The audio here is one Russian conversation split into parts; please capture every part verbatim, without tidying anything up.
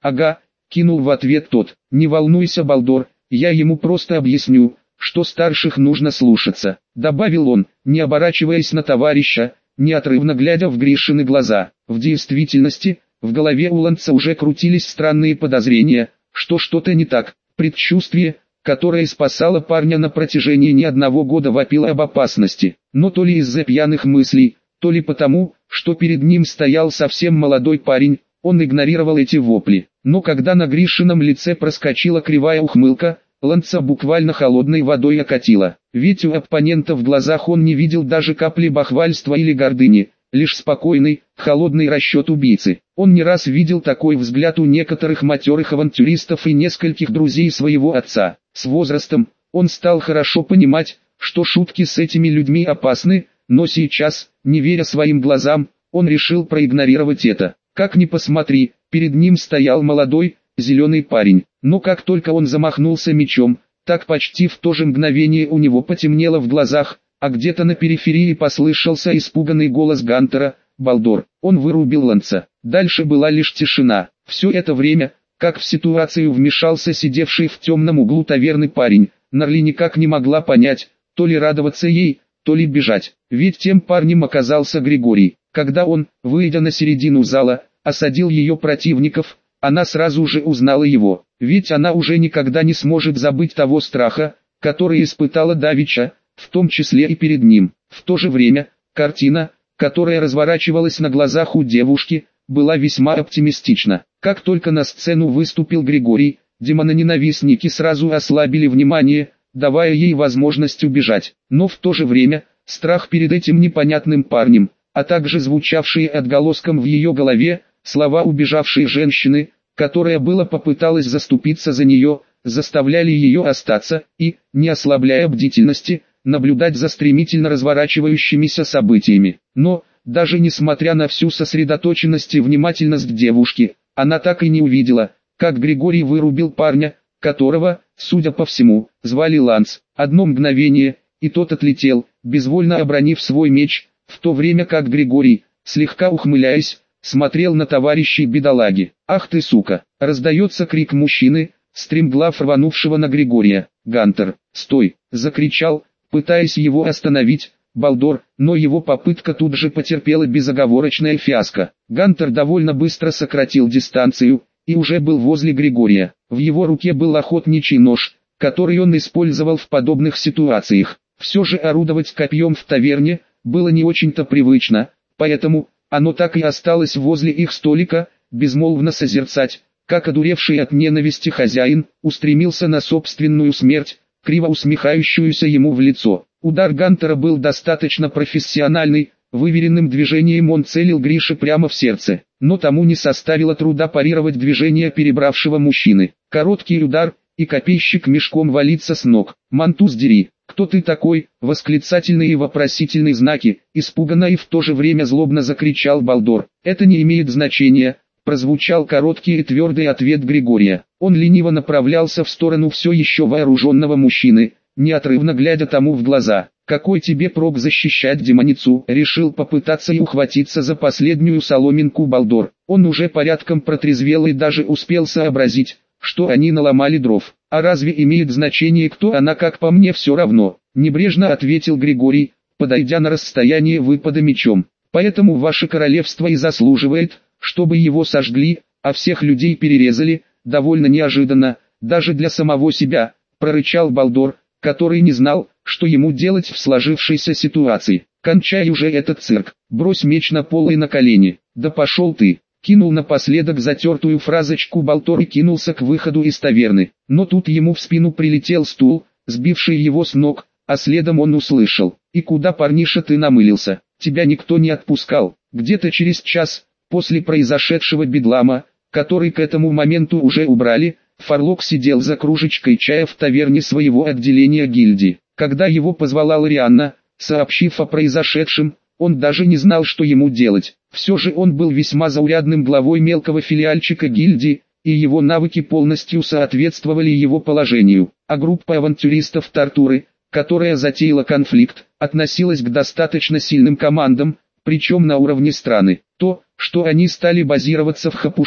«Ага», — кинул в ответ тот. «Не волнуйся, Балдор, я ему просто объясню, что старших нужно слушаться», — добавил он, не оборачиваясь на товарища, неотрывно глядя в Гришины глаза. В действительности, в голове у Ланца уже крутились странные подозрения, что что-то не так. Предчувствие, которое спасало парня на протяжении не одного года, вопило об опасности. Но то ли из-за пьяных мыслей, то ли потому, что перед ним стоял совсем молодой парень, он игнорировал эти вопли. Но когда на Гришином лице проскочила кривая ухмылка, Ланца буквально холодной водой окатило. Ведь у оппонента в глазах он не видел даже капли бахвальства или гордыни, лишь спокойный, холодный расчет убийцы. Он не раз видел такой взгляд у некоторых матерых авантюристов и нескольких друзей своего отца. С возрастом, он стал хорошо понимать, что шутки с этими людьми опасны, но сейчас, не веря своим глазам, он решил проигнорировать это. Как ни посмотри, перед ним стоял молодой, зеленый парень. Но как только он замахнулся мечом, так почти в то же мгновение у него потемнело в глазах, а где-то на периферии послышался испуганный голос Гантера: «Балдор!» Он вырубил Ланца. Дальше была лишь тишина. Все это время, как в ситуацию вмешался сидевший в темном углу таверны парень, Нарли никак не могла понять, то ли радоваться ей, то ли бежать. Ведь тем парнем оказался Григорий. Когда он, выйдя на середину зала, осадил ее противников, она сразу же узнала его. Ведь она уже никогда не сможет забыть того страха, который испытала давеча, в том числе и перед ним. В то же время, картина, которая разворачивалась на глазах у девушки, была весьма оптимистична. Как только на сцену выступил Григорий, демононенавистники сразу ослабили внимание, давая ей возможность убежать. Но в то же время, страх перед этим непонятным парнем, а также звучавшие отголоском в ее голове, слова убежавшей женщины, которая было попыталась заступиться за нее, заставляли ее остаться и, не ослабляя бдительности, наблюдать за стремительно разворачивающимися событиями. Но, даже несмотря на всю сосредоточенность и внимательность девушки, она так и не увидела, как Григорий вырубил парня, которого, судя по всему, звали Ланс. Одно мгновение, и тот отлетел, безвольно обронив свой меч, в то время как Григорий, слегка ухмыляясь, смотрел на товарищей бедолаги. «Ах ты сука!» — раздается крик мужчины, стремглав рванувшего на Григория. «Гантер, стой!» — закричал, пытаясь его остановить, Балдор, но его попытка тут же потерпела безоговорочное фиаско. Гантер довольно быстро сократил дистанцию, и уже был возле Григория. В его руке был охотничий нож, который он использовал в подобных ситуациях. Все же орудовать копьем в таверне было не очень-то привычно, поэтому оно так и осталось возле их столика, безмолвно созерцать, как одуревший от ненависти хозяин устремился на собственную смерть, криво усмехающуюся ему в лицо. Удар Гантера был достаточно профессиональный, выверенным движением он целил Грише прямо в сердце, но тому не составило труда парировать движение перебравшего мужчины. Короткий удар, и копейщик мешком валится с ног. «Мантус дери! Кто ты такой?» Восклицательные и вопросительные знаки, испуганно и в то же время злобно закричал Балдор. «Это не имеет значения», прозвучал короткий и твердый ответ Григория. Он лениво направлялся в сторону все еще вооруженного мужчины, неотрывно глядя тому в глаза. «Какой тебе прок защищать демоницу?» Решил попытаться и ухватиться за последнюю соломинку Балдор. Он уже порядком протрезвел и даже успел сообразить, что они наломали дров. «А разве имеет значение, кто она? Как по мне, все равно», небрежно ответил Григорий, подойдя на расстояние выпада мечом. «Поэтому ваше королевство и заслуживает, чтобы его сожгли, а всех людей перерезали, довольно неожиданно, даже для самого себя», прорычал Балдор, который не знал, что ему делать в сложившейся ситуации. «Кончай уже этот цирк, брось меч на пол и на колени, да пошел ты!» Кинул напоследок затертую фразочку Балдор и кинулся к выходу из таверны. Но тут ему в спину прилетел стул, сбивший его с ног, а следом он услышал: «И куда, парниша, ты намылился? Тебя никто не отпускал». Где-то через час, после произошедшего бедлама, который к этому моменту уже убрали, Фарлок сидел за кружечкой чая в таверне своего отделения гильдии. Когда его позвала Лорианна, сообщив о произошедшем, он даже не знал, что ему делать. Все же он был весьма заурядным главой мелкого филиальчика гильдии, и его навыки полностью соответствовали его положению. А группа авантюристов Тартуры, которая затеяла конфликт, относилась к достаточно сильным командам, причем на уровне страны. То, что они стали базироваться в хапушках,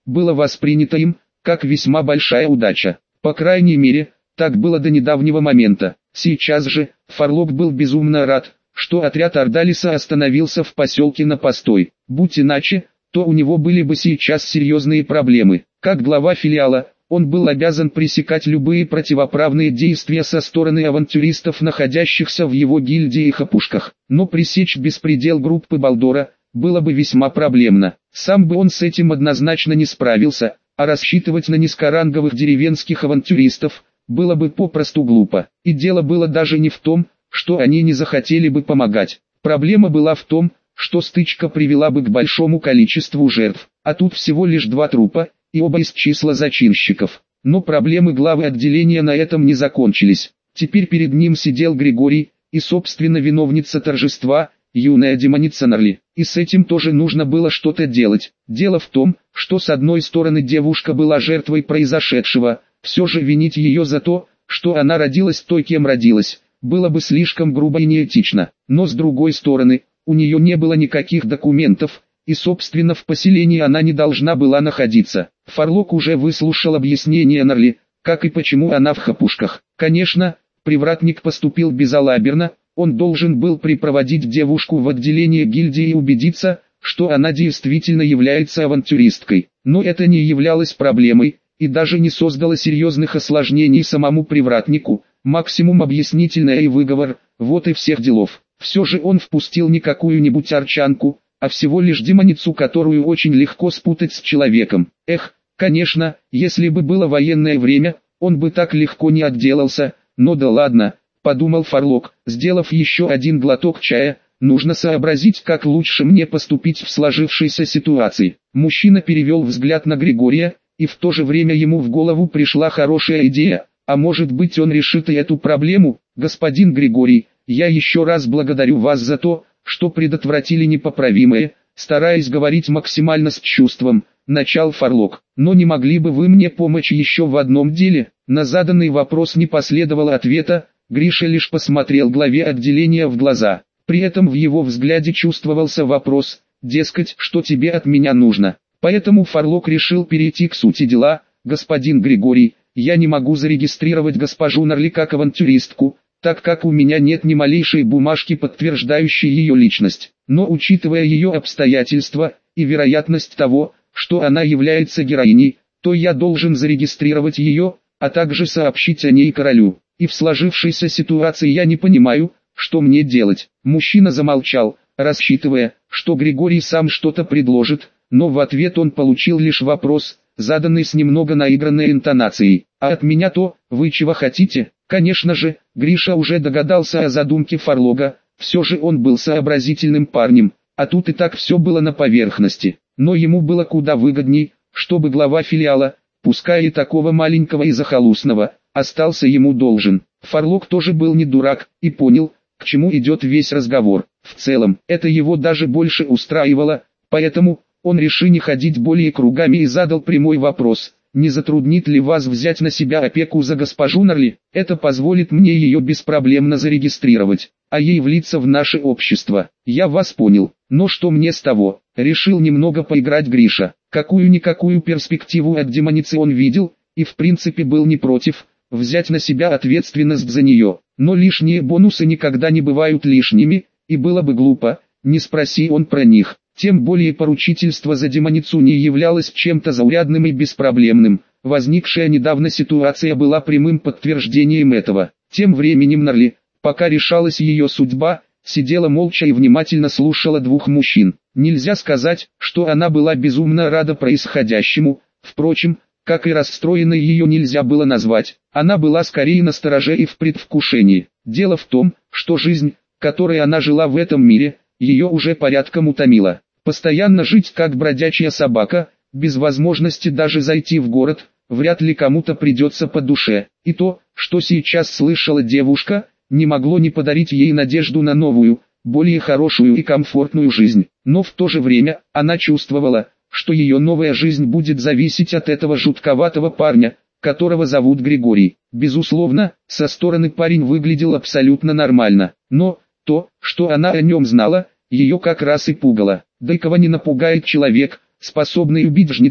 было воспринято им, как весьма большая удача. По крайней мере, так было до недавнего момента. Сейчас же, Фарлок был безумно рад, что отряд Ордалиса остановился в поселке на постой. Будь иначе, то у него были бы сейчас серьезные проблемы. Как глава филиала, он был обязан пресекать любые противоправные действия со стороны авантюристов, находящихся в его гильдии и хапушках. Но пресечь беспредел группы Балдора было бы весьма проблемно. Сам бы он с этим однозначно не справился, а рассчитывать на низкоранговых деревенских авантюристов было бы попросту глупо. И дело было даже не в том, что они не захотели бы помогать. Проблема была в том, что стычка привела бы к большому количеству жертв, а тут всего лишь два трупа, и оба из числа зачинщиков. Но проблемы главы отделения на этом не закончились. Теперь перед ним сидел Григорий, и собственно виновница торжества, юная демоница Нарли. И с этим тоже нужно было что-то делать. Дело в том, что с одной стороны девушка была жертвой произошедшего, все же винить ее за то, что она родилась той, кем родилась, было бы слишком грубо и неэтично. Но с другой стороны, у нее не было никаких документов, и собственно в поселении она не должна была находиться. Фарлок уже выслушал объяснение Нарли, как и почему она в хапушках. Конечно, привратник поступил безалаберно, он должен был припроводить девушку в отделение гильдии и убедиться, что она действительно является авантюристкой. Но это не являлось проблемой, и даже не создало серьезных осложнений самому привратнику, максимум объяснительное и выговор, вот и всех делов. Все же он впустил не какую-нибудь арчанку, а всего лишь демоницу, которую очень легко спутать с человеком. Эх, конечно, если бы было военное время, он бы так легко не отделался, но да ладно, подумал Фарлок, сделав еще один глоток чая, нужно сообразить, как лучше мне поступить в сложившейся ситуации. Мужчина перевел взгляд на Григория, и в то же время ему в голову пришла хорошая идея, а может быть он решит и эту проблему. Господин Григорий, я еще раз благодарю вас за то, что предотвратили непоправимое, стараясь говорить максимально с чувством, начал Фарлок. Но не могли бы вы мне помочь еще в одном деле? На заданный вопрос не последовало ответа, Гриша лишь посмотрел главе отделения в глаза. При этом в его взгляде чувствовался вопрос, дескать, что тебе от меня нужно. Поэтому Фарлок решил перейти к сути дела. Господин Григорий, я не могу зарегистрировать госпожу Нарли как авантюристку, так как у меня нет ни малейшей бумажки, подтверждающей ее личность. Но учитывая ее обстоятельства, и вероятность того, что она является героиней, то я должен зарегистрировать ее, а также сообщить о ней королю. И в сложившейся ситуации я не понимаю, что мне делать. Мужчина замолчал, рассчитывая, что Григорий сам что-то предложит, но в ответ он получил лишь вопрос, заданный с немного наигранной интонацией. «А от меня то, вы чего хотите?» Конечно же, Гриша уже догадался о задумке Фарлога, все же он был сообразительным парнем, а тут и так все было на поверхности. Но ему было куда выгодней, чтобы глава филиала, пускай и такого маленького и захолустного, остался ему должен. Фарлок тоже был не дурак, и понял, к чему идет весь разговор. В целом, это его даже больше устраивало, поэтому он решил не ходить более кругами и задал прямой вопрос. Не затруднит ли вас взять на себя опеку за госпожу Нарли? Это позволит мне ее беспроблемно зарегистрировать, а ей влиться в наше общество. Я вас понял, но что мне с того? Решил немного поиграть Гриша. Какую-никакую перспективу от демоницы он видел, и в принципе был не против взять на себя ответственность за нее. Но лишние бонусы никогда не бывают лишними, и было бы глупо, не спроси он про них. Тем более поручительство за демоницу не являлось чем-то заурядным и беспроблемным. Возникшая недавно ситуация была прямым подтверждением этого. Тем временем Нарли, пока решалась ее судьба, сидела молча и внимательно слушала двух мужчин. Нельзя сказать, что она была безумно рада происходящему, впрочем, как и расстроенной ее нельзя было назвать. Она была скорее настороже и в предвкушении. Дело в том, что жизнь, которой она жила в этом мире, ее уже порядком утомила. Постоянно жить как бродячая собака, без возможности даже зайти в город, вряд ли кому-то придется по душе. И то, что сейчас слышала девушка, не могло не подарить ей надежду на новую, более хорошую и комфортную жизнь. Но в то же время, она чувствовала, что ее новая жизнь будет зависеть от этого жутковатого парня, которого зовут Григорий. Безусловно, со стороны парень выглядел абсолютно нормально, но то, что она о нем знала, ее как раз и пугало. Да и кого не напугает человек, способный убить жнеца,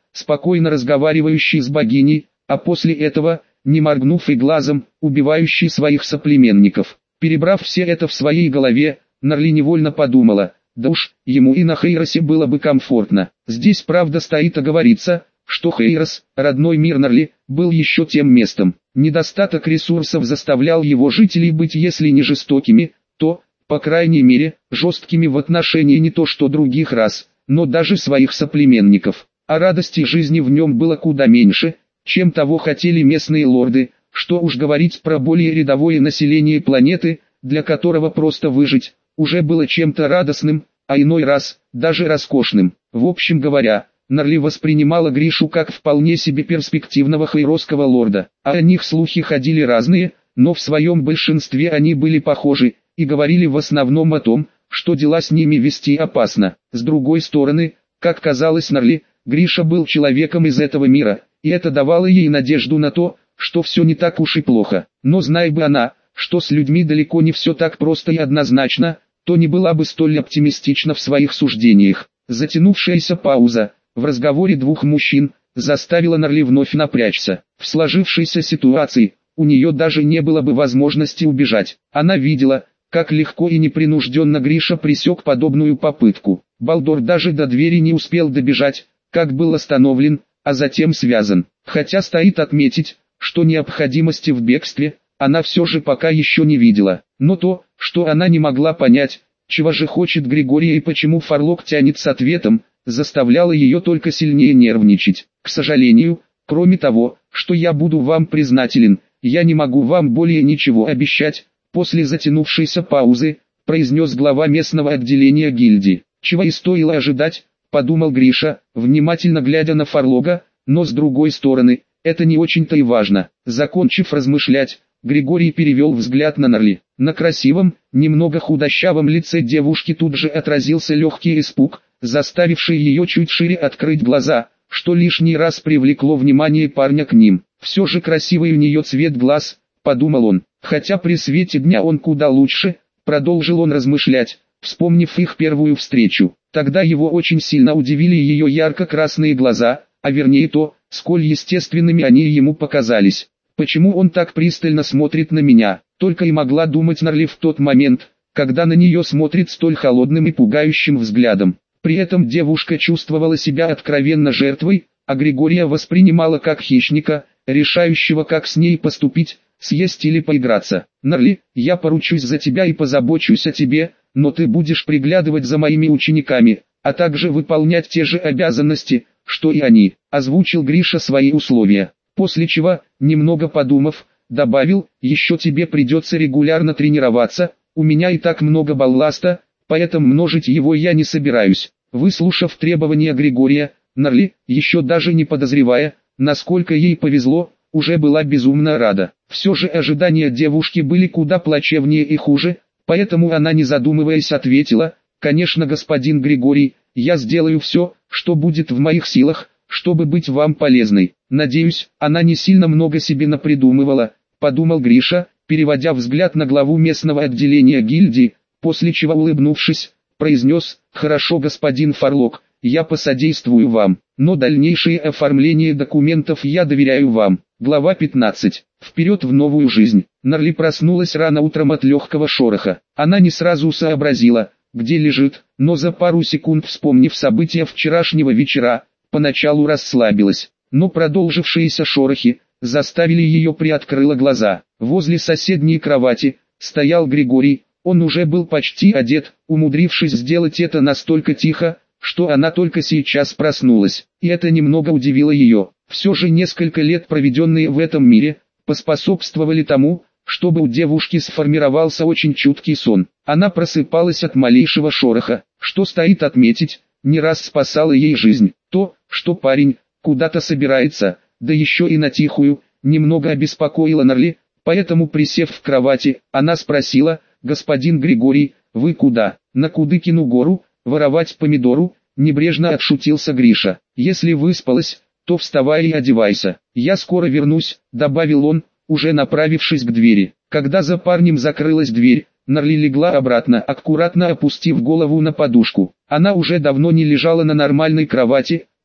спокойно разговаривающий с богиней, а после этого, не моргнув и глазом, убивающий своих соплеменников. Перебрав все это в своей голове, Нарли невольно подумала, да уж, ему и на Хейросе было бы комфортно. Здесь правда стоит оговориться, что Хейрос, родной мир Нарли, был еще тем местом. Недостаток ресурсов заставлял его жителей быть если не жестокими, то, по крайней мере, жесткими в отношении не то что других рас, но даже своих соплеменников. А радости жизни в нем было куда меньше, чем того хотели местные лорды, что уж говорить про более рядовое население планеты, для которого просто выжить уже было чем-то радостным, а иной раз даже роскошным. В общем говоря, Нарли воспринимала Гришу как вполне себе перспективного хейросского лорда, а о них слухи ходили разные, но в своем большинстве они были похожи, и говорили в основном о том, что дела с ними вести опасно. С другой стороны, как казалось Нарли, Гриша был человеком из этого мира, и это давало ей надежду на то, что все не так уж и плохо. Но знай бы она, что с людьми далеко не все так просто и однозначно, то не была бы столь оптимистична в своих суждениях. Затянувшаяся пауза в разговоре двух мужчин заставила Нарли вновь напрячься. В сложившейся ситуации у нее даже не было бы возможности убежать. Она видела, как легко и непринужденно Гриша пресек подобную попытку. Балдор даже до двери не успел добежать, как был остановлен, а затем связан. Хотя стоит отметить, что необходимости в бегстве она все же пока еще не видела. Но то, что она не могла понять, чего же хочет Григорий и почему Фарлок тянет с ответом, заставляло ее только сильнее нервничать. К сожалению, кроме того, что я буду вам признателен, я не могу вам более ничего обещать. После затянувшейся паузы, произнес глава местного отделения гильдии. Чего и стоило ожидать, подумал Гриша, внимательно глядя на Фарлога, но с другой стороны, это не очень-то и важно. Закончив размышлять, Григорий перевел взгляд на Нарли. На красивом, немного худощавом лице девушки тут же отразился легкий испуг, заставивший ее чуть шире открыть глаза, что лишний раз привлекло внимание парня к ним. Все же красивый у нее цвет глаз, подумал он. Хотя при свете дня он куда лучше, продолжил он размышлять, вспомнив их первую встречу. Тогда его очень сильно удивили ее ярко-красные глаза, а вернее то, сколь естественными они ему показались. Почему он так пристально смотрит на меня, только и могла думать Нарли в тот момент, когда на нее смотрит столь холодным и пугающим взглядом. При этом девушка чувствовала себя откровенно жертвой, а Григория воспринимала как хищника, решающего как с ней поступить, съесть или поиграться. Нарли, я поручусь за тебя и позабочусь о тебе, но ты будешь приглядывать за моими учениками, а также выполнять те же обязанности, что и они, озвучил Гриша свои условия. После чего, немного подумав, добавил, еще тебе придется регулярно тренироваться, у меня и так много балласта, поэтому множить его я не собираюсь. Выслушав требования Григория, Нарли, еще даже не подозревая, насколько ей повезло, уже была безумно рада. Все же ожидания девушки были куда плачевнее и хуже, поэтому она не задумываясь ответила, конечно господин Григорий, я сделаю все, что будет в моих силах, чтобы быть вам полезной. Надеюсь, она не сильно много себе напридумывала, подумал Гриша, переводя взгляд на главу местного отделения гильдии, после чего улыбнувшись, произнес, хорошо господин Фарлок, я посодействую вам, но дальнейшее оформление документов я доверяю вам. Глава пятнадцать. Вперед в новую жизнь. Нарли проснулась рано утром от легкого шороха. Она не сразу сообразила, где лежит, но за пару секунд вспомнив события вчерашнего вечера, поначалу расслабилась. Но продолжившиеся шорохи заставили ее приоткрыла глаза. Возле соседней кровати стоял Григорий, он уже был почти одет, умудрившись сделать это настолько тихо, что она только сейчас проснулась, и это немного удивило ее. Все же несколько лет, проведенные в этом мире, поспособствовали тому, чтобы у девушки сформировался очень чуткий сон. Она просыпалась от малейшего шороха, что стоит отметить, не раз спасало ей жизнь. То, что парень куда-то собирается, да еще и на тихую, немного обеспокоило Нарли, поэтому присев в кровати, она спросила, господин Григорий, вы куда? На Кудыкину гору, воровать помидору, небрежно отшутился Гриша. Если выспалась, то вставай и одевайся. Я скоро вернусь, добавил он, уже направившись к двери. Когда за парнем закрылась дверь, Нарли легла обратно, аккуратно опустив голову на подушку. Она уже давно не лежала на нормальной кровати,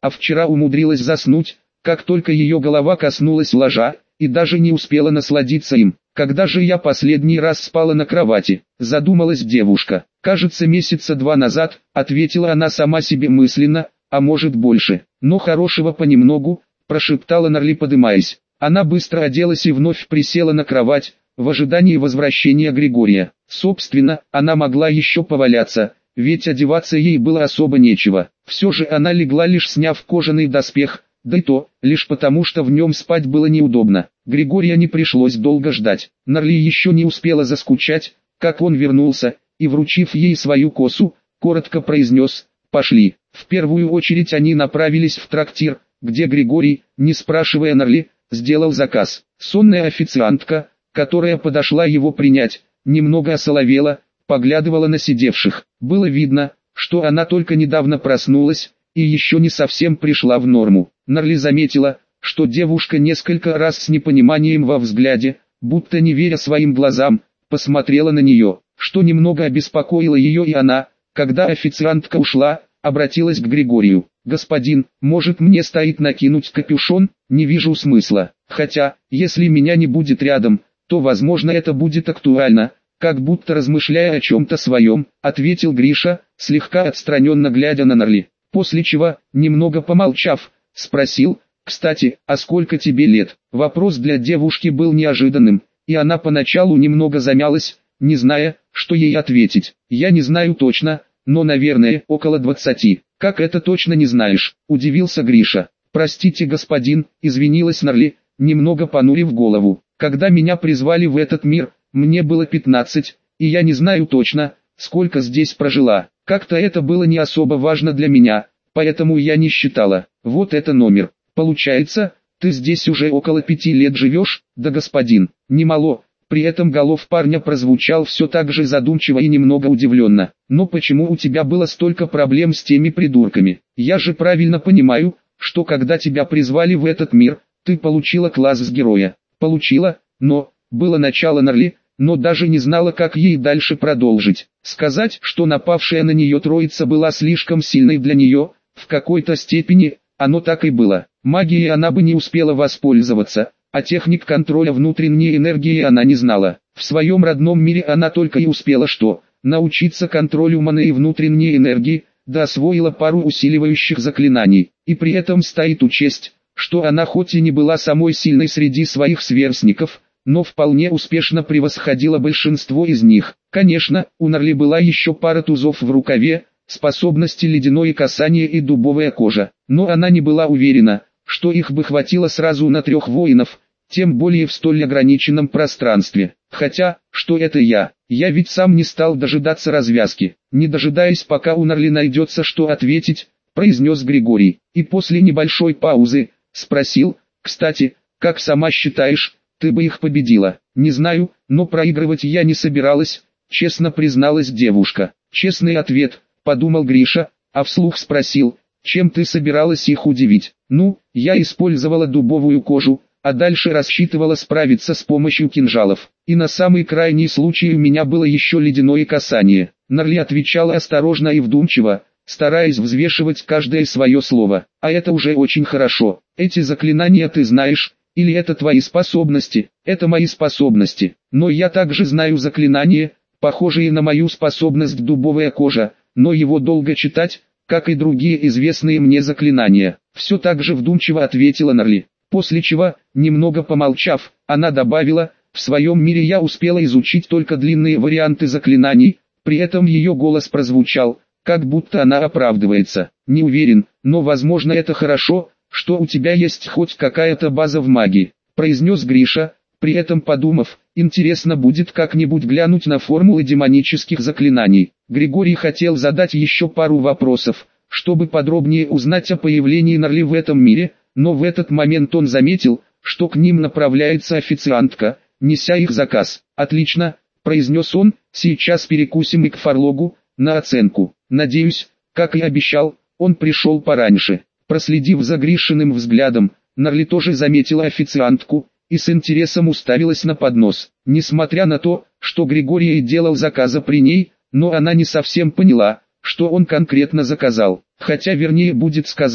а вчера умудрилась заснуть, как только ее голова коснулась ложа, и даже не успела насладиться им. Когда же я последний раз спала на кровати, задумалась девушка. Кажется, месяца два назад, ответила она сама себе мысленно, а может больше. Но хорошего понемногу, прошептала Норли, подымаясь. Она быстро оделась и вновь присела на кровать, в ожидании возвращения Григория. Собственно, она могла еще поваляться, ведь одеваться ей было особо нечего. Все же она легла, лишь сняв кожаный доспех, да и то, лишь потому, что в нем спать было неудобно. Григория не пришлось долго ждать. Норли еще не успела заскучать, как он вернулся, и, вручив ей свою косу, коротко произнес: «Пошли». В первую очередь они направились в трактир, где Григорий, не спрашивая Норли, сделал заказ. Сонная официантка, которая подошла его принять, немного осоловела, поглядывала на сидевших. Было видно, что она только недавно проснулась, и еще не совсем пришла в норму. Норли заметила, что девушка несколько раз с непониманием во взгляде, будто не веря своим глазам, посмотрела на нее, что немного обеспокоило ее, и она, когда официантка ушла, обратилась к Григорию. «Господин, может, мне стоит накинуть капюшон? Не вижу смысла. Хотя, если меня не будет рядом, то возможно это будет актуально», как будто размышляя о чем-то своем, ответил Гриша, слегка отстраненно глядя на Норли. После чего, немного помолчав, спросил: «Кстати, а сколько тебе лет?» Вопрос для девушки был неожиданным, и она поначалу немного замялась, не зная, что ей ответить. «Я не знаю точно, но, наверное, около двадцати». «Как это точно не знаешь?» – удивился Гриша. «Простите, господин», – извинилась Норли, немного понурив голову. «Когда меня призвали в этот мир, мне было пятнадцать, и я не знаю точно, сколько здесь прожила. Как-то это было не особо важно для меня, поэтому я не считала. Вот это номер. Получается, ты здесь уже около пяти лет живешь?» «Да, господин, немало». При этом голос парня прозвучал все так же задумчиво и немного удивленно. «Но почему у тебя было столько проблем с теми придурками? Я же правильно понимаю, что когда тебя призвали в этот мир, ты получила класс с героя». «Получила, но...» Было начало Норли, но даже не знала, как ей дальше продолжить. Сказать, что напавшая на нее троица была слишком сильной для нее, в какой-то степени, оно так и было. Магией она бы не успела воспользоваться, а техник контроля внутренней энергии она не знала. В своем родном мире она только и успела что, научиться контролю маны и внутренней энергии, да освоила пару усиливающих заклинаний. И при этом стоит учесть, что она хоть и не была самой сильной среди своих сверстников, но вполне успешно превосходила большинство из них. Конечно, у Норли была еще пара тузов в рукаве, способности ледяное касание и дубовая кожа, но она не была уверена, что их бы хватило сразу на трех воинов, тем более в столь ограниченном пространстве. Хотя, что это я? Я ведь сам не стал дожидаться развязки. Не дожидаясь, пока у Норли найдется что ответить, произнес Григорий, и после небольшой паузы, спросил: «Кстати, как сама считаешь, ты бы их победила?» «Не знаю, но проигрывать я не собиралась», честно призналась девушка. «Честный ответ», подумал Гриша, а вслух спросил: «Чем ты собиралась их удивить?» «Ну, я использовала дубовую кожу, а дальше рассчитывала справиться с помощью кинжалов. И на самый крайний случай у меня было еще ледяное касание». Норли отвечала осторожно и вдумчиво, стараясь взвешивать каждое свое слово. «А это уже очень хорошо. Эти заклинания ты знаешь, или это твои способности?» «Это мои способности. Но я также знаю заклинания, похожие на мою способность дубовая кожа, но его долго читать, как и другие известные мне заклинания». Все так же вдумчиво ответила Норли. После чего, немного помолчав, она добавила: «В своем мире я успела изучить только длинные варианты заклинаний», при этом ее голос прозвучал, как будто она оправдывается. «Не уверен, но возможно это хорошо, что у тебя есть хоть какая-то база в магии», произнес Гриша, при этом подумав: «Интересно будет как-нибудь глянуть на формулы демонических заклинаний». Григорий хотел задать еще пару вопросов, чтобы подробнее узнать о появлении Норли в этом мире, но в этот момент он заметил, что к ним направляется официантка, неся их заказ. «Отлично», произнес он, «сейчас перекусим и к фарлогу, на оценку». Надеюсь, как и обещал, он пришел пораньше. Проследив за Гришиным взглядом, Норли тоже заметила официантку и с интересом уставилась на поднос. Несмотря на то, что Григорий делал заказы при ней, но она не совсем поняла, что он конкретно заказал. Хотя вернее будет сказать,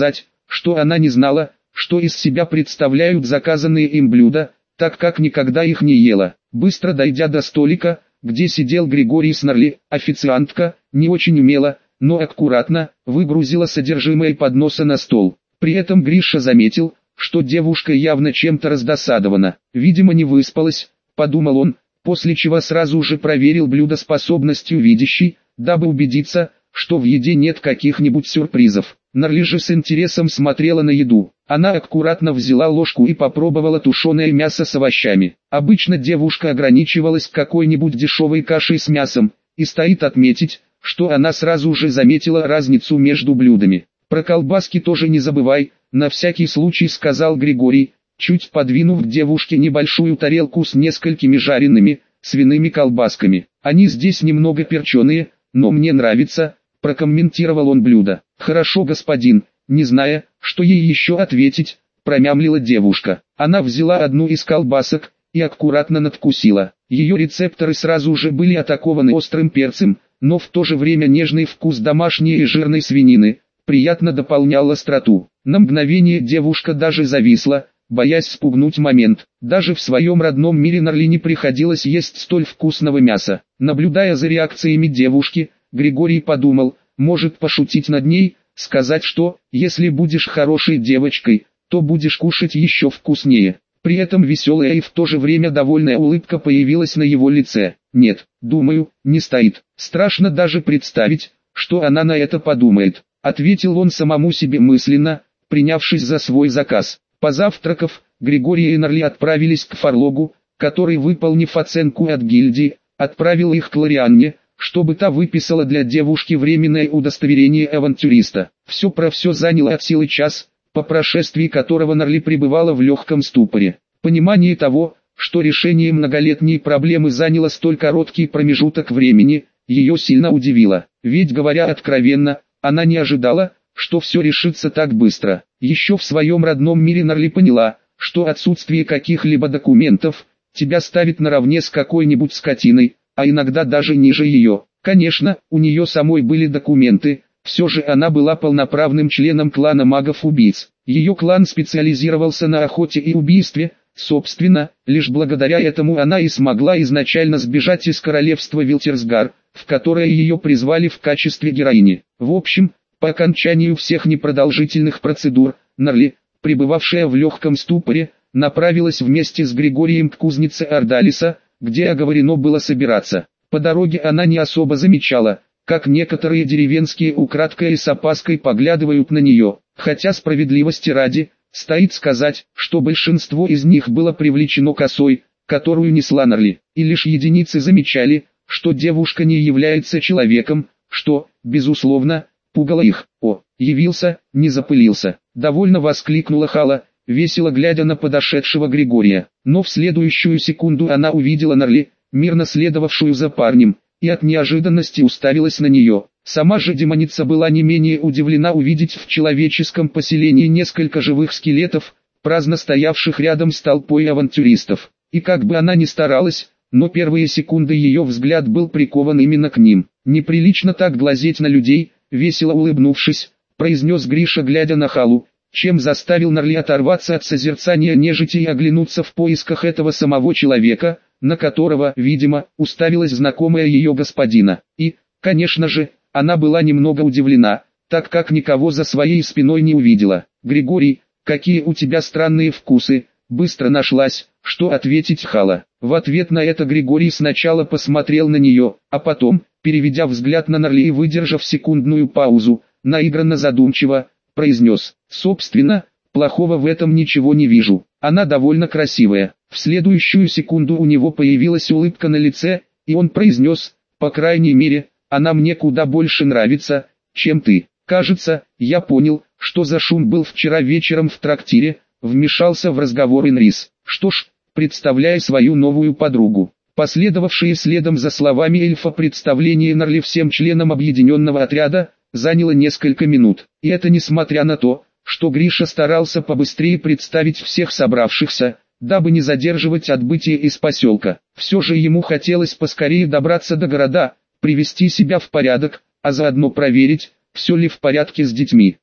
что она не знала, что из себя представляют заказанные им блюда, так как никогда их не ела. Быстро дойдя до столика, где сидел Григорий с Норли, официантка, не очень умело, но аккуратно, выгрузила содержимое подноса на стол. При этом Гриша заметил, что девушка явно чем-то раздосадована. Видимо, не выспалась, подумал он, после чего сразу же проверил блюдо способностью видящей, дабы убедиться, что в еде нет каких-нибудь сюрпризов. Норли же с интересом смотрела на еду. Она аккуратно взяла ложку и попробовала тушеное мясо с овощами. Обычно девушка ограничивалась какой-нибудь дешевой кашей с мясом, и стоит отметить, что она сразу же заметила разницу между блюдами. «Про колбаски тоже не забывай», — на всякий случай сказал Григорий, чуть подвинув к девушке небольшую тарелку с несколькими жареными, свиными колбасками. «Они здесь немного перченые, но мне нравится», — прокомментировал он блюдо. «Хорошо, господин», — не зная, что ей еще ответить, промямлила девушка. Она взяла одну из колбасок и аккуратно надкусила. Ее рецепторы сразу же были атакованы острым перцем, но в то же время нежный вкус домашней и жирной свинины приятно дополнял остроту. На мгновение девушка даже зависла, боясь спугнуть момент. Даже в своем родном мире Норли не приходилось есть столь вкусного мяса. Наблюдая за реакциями девушки, Григорий подумал, может пошутить над ней, сказать, что, если будешь хорошей девочкой, то будешь кушать еще вкуснее. При этом веселая и в то же время довольная улыбка появилась на его лице. Нет, думаю, не стоит. Страшно даже представить, что она на это подумает, ответил он самому себе мысленно, принявшись за свой заказ. Позавтракав, Григорий и Норли отправились к Фарлогу, который, выполнив оценку от гильдии, отправил их к Лорианне, чтобы та выписала для девушки временное удостоверение авантюриста. Все про все заняло от силы час, по прошествии которого Норли пребывала в легком ступоре. Понимание того, что решение многолетней проблемы заняло столь короткий промежуток времени, ее сильно удивило. Ведь, говоря откровенно, она не ожидала, что все решится так быстро. Еще в своем родном мире Норли поняла, что отсутствие каких-либо документов тебя ставит наравне с какой-нибудь скотиной, а иногда даже ниже ее. Конечно, у нее самой были документы, все же она была полноправным членом клана магов-убийц. Ее клан специализировался на охоте и убийстве, собственно, лишь благодаря этому она и смогла изначально сбежать из королевства Вилтерсгар, в которое ее призвали в качестве героини. В общем, по окончанию всех непродолжительных процедур, Норли, пребывавшая в легком ступоре, направилась вместе с Григорием к кузнице Ордалиса, где оговорено было собираться. По дороге она не особо замечала, как некоторые деревенские украдкой и с опаской поглядывают на нее, хотя справедливости ради, стоит сказать, что большинство из них было привлечено косой, которую несла Норли, и лишь единицы замечали, что девушка не является человеком, что, безусловно, пугало их. «О, явился, не запылился!» — довольно воскликнула Хала, весело глядя на подошедшего Григория. Но в следующую секунду она увидела Норли, мирно следовавшую за парнем, и от неожиданности уставилась на нее. Сама же демоница была не менее удивлена увидеть в человеческом поселении несколько живых скелетов, праздно стоявших рядом с толпой авантюристов. И как бы она ни старалась, но первые секунды ее взгляд был прикован именно к ним. «Неприлично так глазеть на людей», — весело улыбнувшись, произнес Гриша, глядя на Халу, чем заставил Норли оторваться от созерцания нежити и оглянуться в поисках этого самого человека, на которого, видимо, уставилась знакомая ее господина. И, конечно же, она была немного удивлена, так как никого за своей спиной не увидела. «Григорий, какие у тебя странные вкусы», — быстро нашлась, что ответить Хала. В ответ на это Григорий сначала посмотрел на нее, а потом, переведя взгляд на Норли и выдержав секундную паузу, наигранно задумчиво, произнес: «Собственно, плохого в этом ничего не вижу. Она довольно красивая». В следующую секунду у него появилась улыбка на лице, и он произнес: «По крайней мере, она мне куда больше нравится, чем ты». «Кажется, я понял, что за шум был вчера вечером в трактире», — вмешался в разговор Инрис. «Что ж, представляй свою новую подругу». Последовавшие следом за словами эльфа представление Норли всем членам объединенного отряда заняло несколько минут. И это несмотря на то, что Гриша старался побыстрее представить всех собравшихся, дабы не задерживать отбытие из поселка. Все же ему хотелось поскорее добраться до города, привести себя в порядок, а заодно проверить, все ли в порядке с детьми.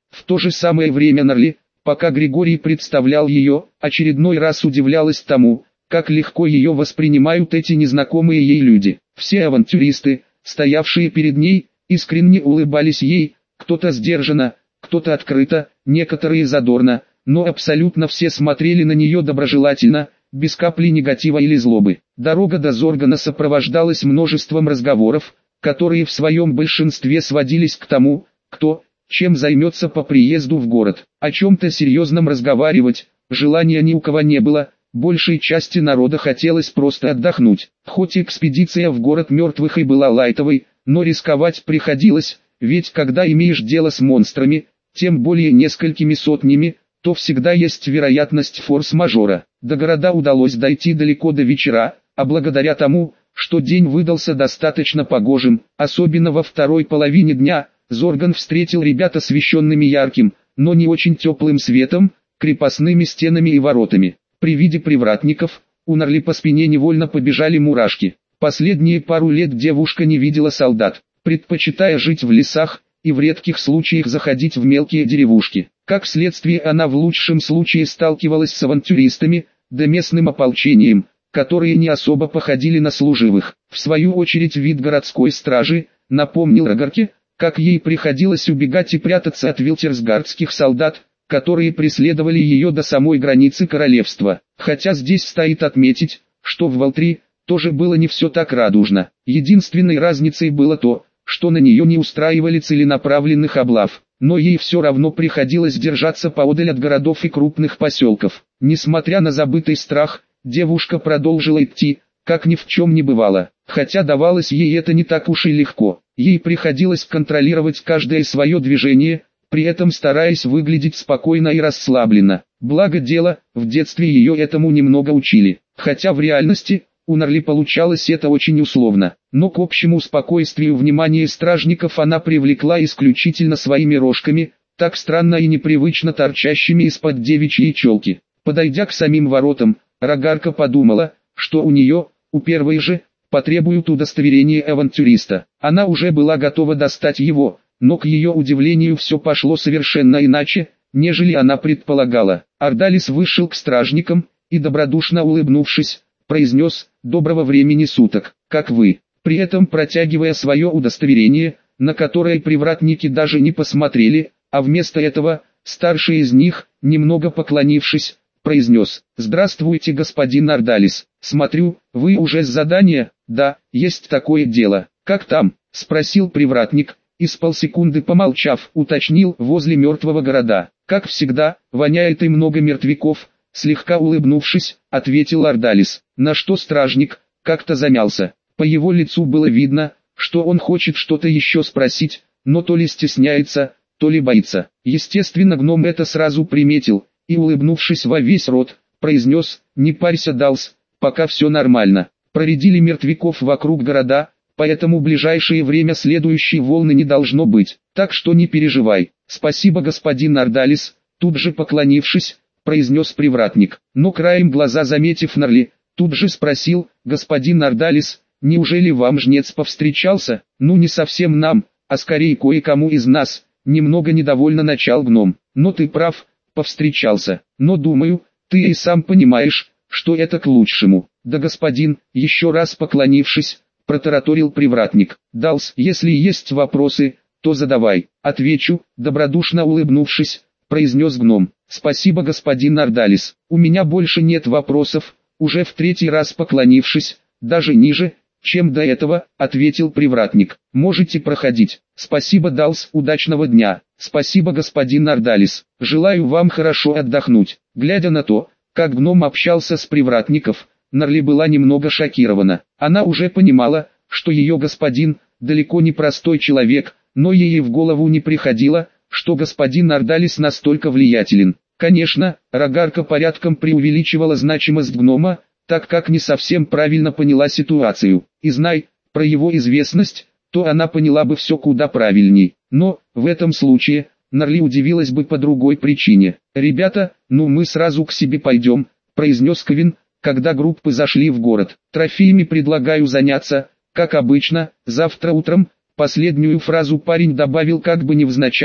В то же самое время Нарли, пока Григорий представлял ее, очередной раз удивлялась тому, как легко ее воспринимают эти незнакомые ей люди. Все авантюристы, стоявшие перед ней, искренне улыбались ей, кто-то сдержанно, кто-то открыто, некоторые задорно, но абсолютно все смотрели на нее доброжелательно, без капли негатива или злобы. Дорога до Зоргана сопровождалась множеством разговоров, которые в своем большинстве сводились к тому, кто, чем займется по приезду в город. О чем-то серьезном разговаривать, желания ни у кого не было, большей части народа хотелось просто отдохнуть. Хоть экспедиция в город мертвых и была лайтовой, но рисковать приходилось, ведь когда имеешь дело с монстрами, тем более несколькими сотнями, то всегда есть вероятность форс-мажора. До города удалось дойти далеко до вечера, а благодаря тому, что день выдался достаточно погожим, особенно во второй половине дня, Зорган встретил ребят освещенными ярким, но не очень теплым светом, крепостными стенами и воротами. При виде привратников, у Нарли по спине невольно побежали мурашки. Последние пару лет девушка не видела солдат, предпочитая жить в лесах и в редких случаях заходить в мелкие деревушки. Как следствие, она в лучшем случае сталкивалась с авантюристами, да местным ополчением, которые не особо походили на служивых. В свою очередь вид городской стражи напомнил Рогарке, как ей приходилось убегать и прятаться от вилтерсгардских солдат, которые преследовали ее до самой границы королевства. Хотя здесь стоит отметить, что в Валтри тоже было не все так радужно. Единственной разницей было то, что на нее не устраивали целенаправленных облав, но ей все равно приходилось держаться поодаль от городов и крупных поселков. Несмотря на забытый страх, девушка продолжила идти, как ни в чем не бывало, хотя давалось ей это не так уж и легко. Ей приходилось контролировать каждое свое движение, при этом стараясь выглядеть спокойно и расслабленно. Благо дело, в детстве ее этому немного учили, хотя в реальности у Нарли получалось это очень условно. Но к общему спокойствию внимание стражников она привлекла исключительно своими рожками, так странно и непривычно торчащими из-под девичьей челки. Подойдя к самим воротам, Рогарка подумала, что у нее, у первой же, потребуют удостоверение авантюриста. Она уже была готова достать его, но к ее удивлению все пошло совершенно иначе, нежели она предполагала. Ардалис вышел к стражникам и, добродушно улыбнувшись, произнес: «Доброго времени суток, как вы?», при этом протягивая свое удостоверение, на которое привратники даже не посмотрели, а вместо этого, старший из них, немного поклонившись, произнес: «Здравствуйте, господин Ардалис, смотрю, вы уже с задания?» «Да, есть такое дело». «Как там?» — спросил привратник, и с полсекунды помолчав, уточнил: «Возле мертвого города». «Как всегда, воняет и много мертвяков», — слегка улыбнувшись, ответил Ардалис, на что стражник как-то замялся. По его лицу было видно, что он хочет что-то еще спросить, но то ли стесняется, то ли боится. Естественно, гном это сразу приметил, и, улыбнувшись во весь рот, произнес: «Не парься, Далс, пока все нормально. Проредили мертвяков вокруг города, поэтому в ближайшее время следующей волны не должно быть, так что не переживай». «Спасибо, господин Ардалис», тут же поклонившись, произнес привратник, но краем глаза заметив Нарли, тут же спросил: «Господин Ардалис, неужели вам жнец повстречался?» «Ну, не совсем нам, а скорее кое-кому из нас», немного недовольно начал гном. «Но ты прав, повстречался, но думаю, ты и сам понимаешь, что это к лучшему». «Да, господин», еще раз поклонившись, протараторил привратник. «Далс, если есть вопросы, то задавай». «Отвечу», добродушно улыбнувшись, произнес гном. «Спасибо, господин Ардалис, у меня больше нет вопросов», уже в третий раз поклонившись, даже ниже, чем до этого, ответил привратник. «Можете проходить». «Спасибо, Далс, удачного дня». «Спасибо, господин Ардалис, желаю вам хорошо отдохнуть». Глядя на то, как гном общался с привратников, Нарли была немного шокирована. Она уже понимала, что ее господин далеко не простой человек, но ей в голову не приходило, что господин Ардалис настолько влиятелен. Конечно, Рогарка порядком преувеличивала значимость гнома, так как не совсем правильно поняла ситуацию. И знай про его известность, то она поняла бы все куда правильней. Но, в этом случае, Нарли удивилась бы по другой причине. «Ребята, ну мы сразу к себе пойдем», произнес Квин, когда группы зашли в город. «Трофеями предлагаю заняться, как обычно, завтра утром». Последнюю фразу парень добавил как бы невзначай,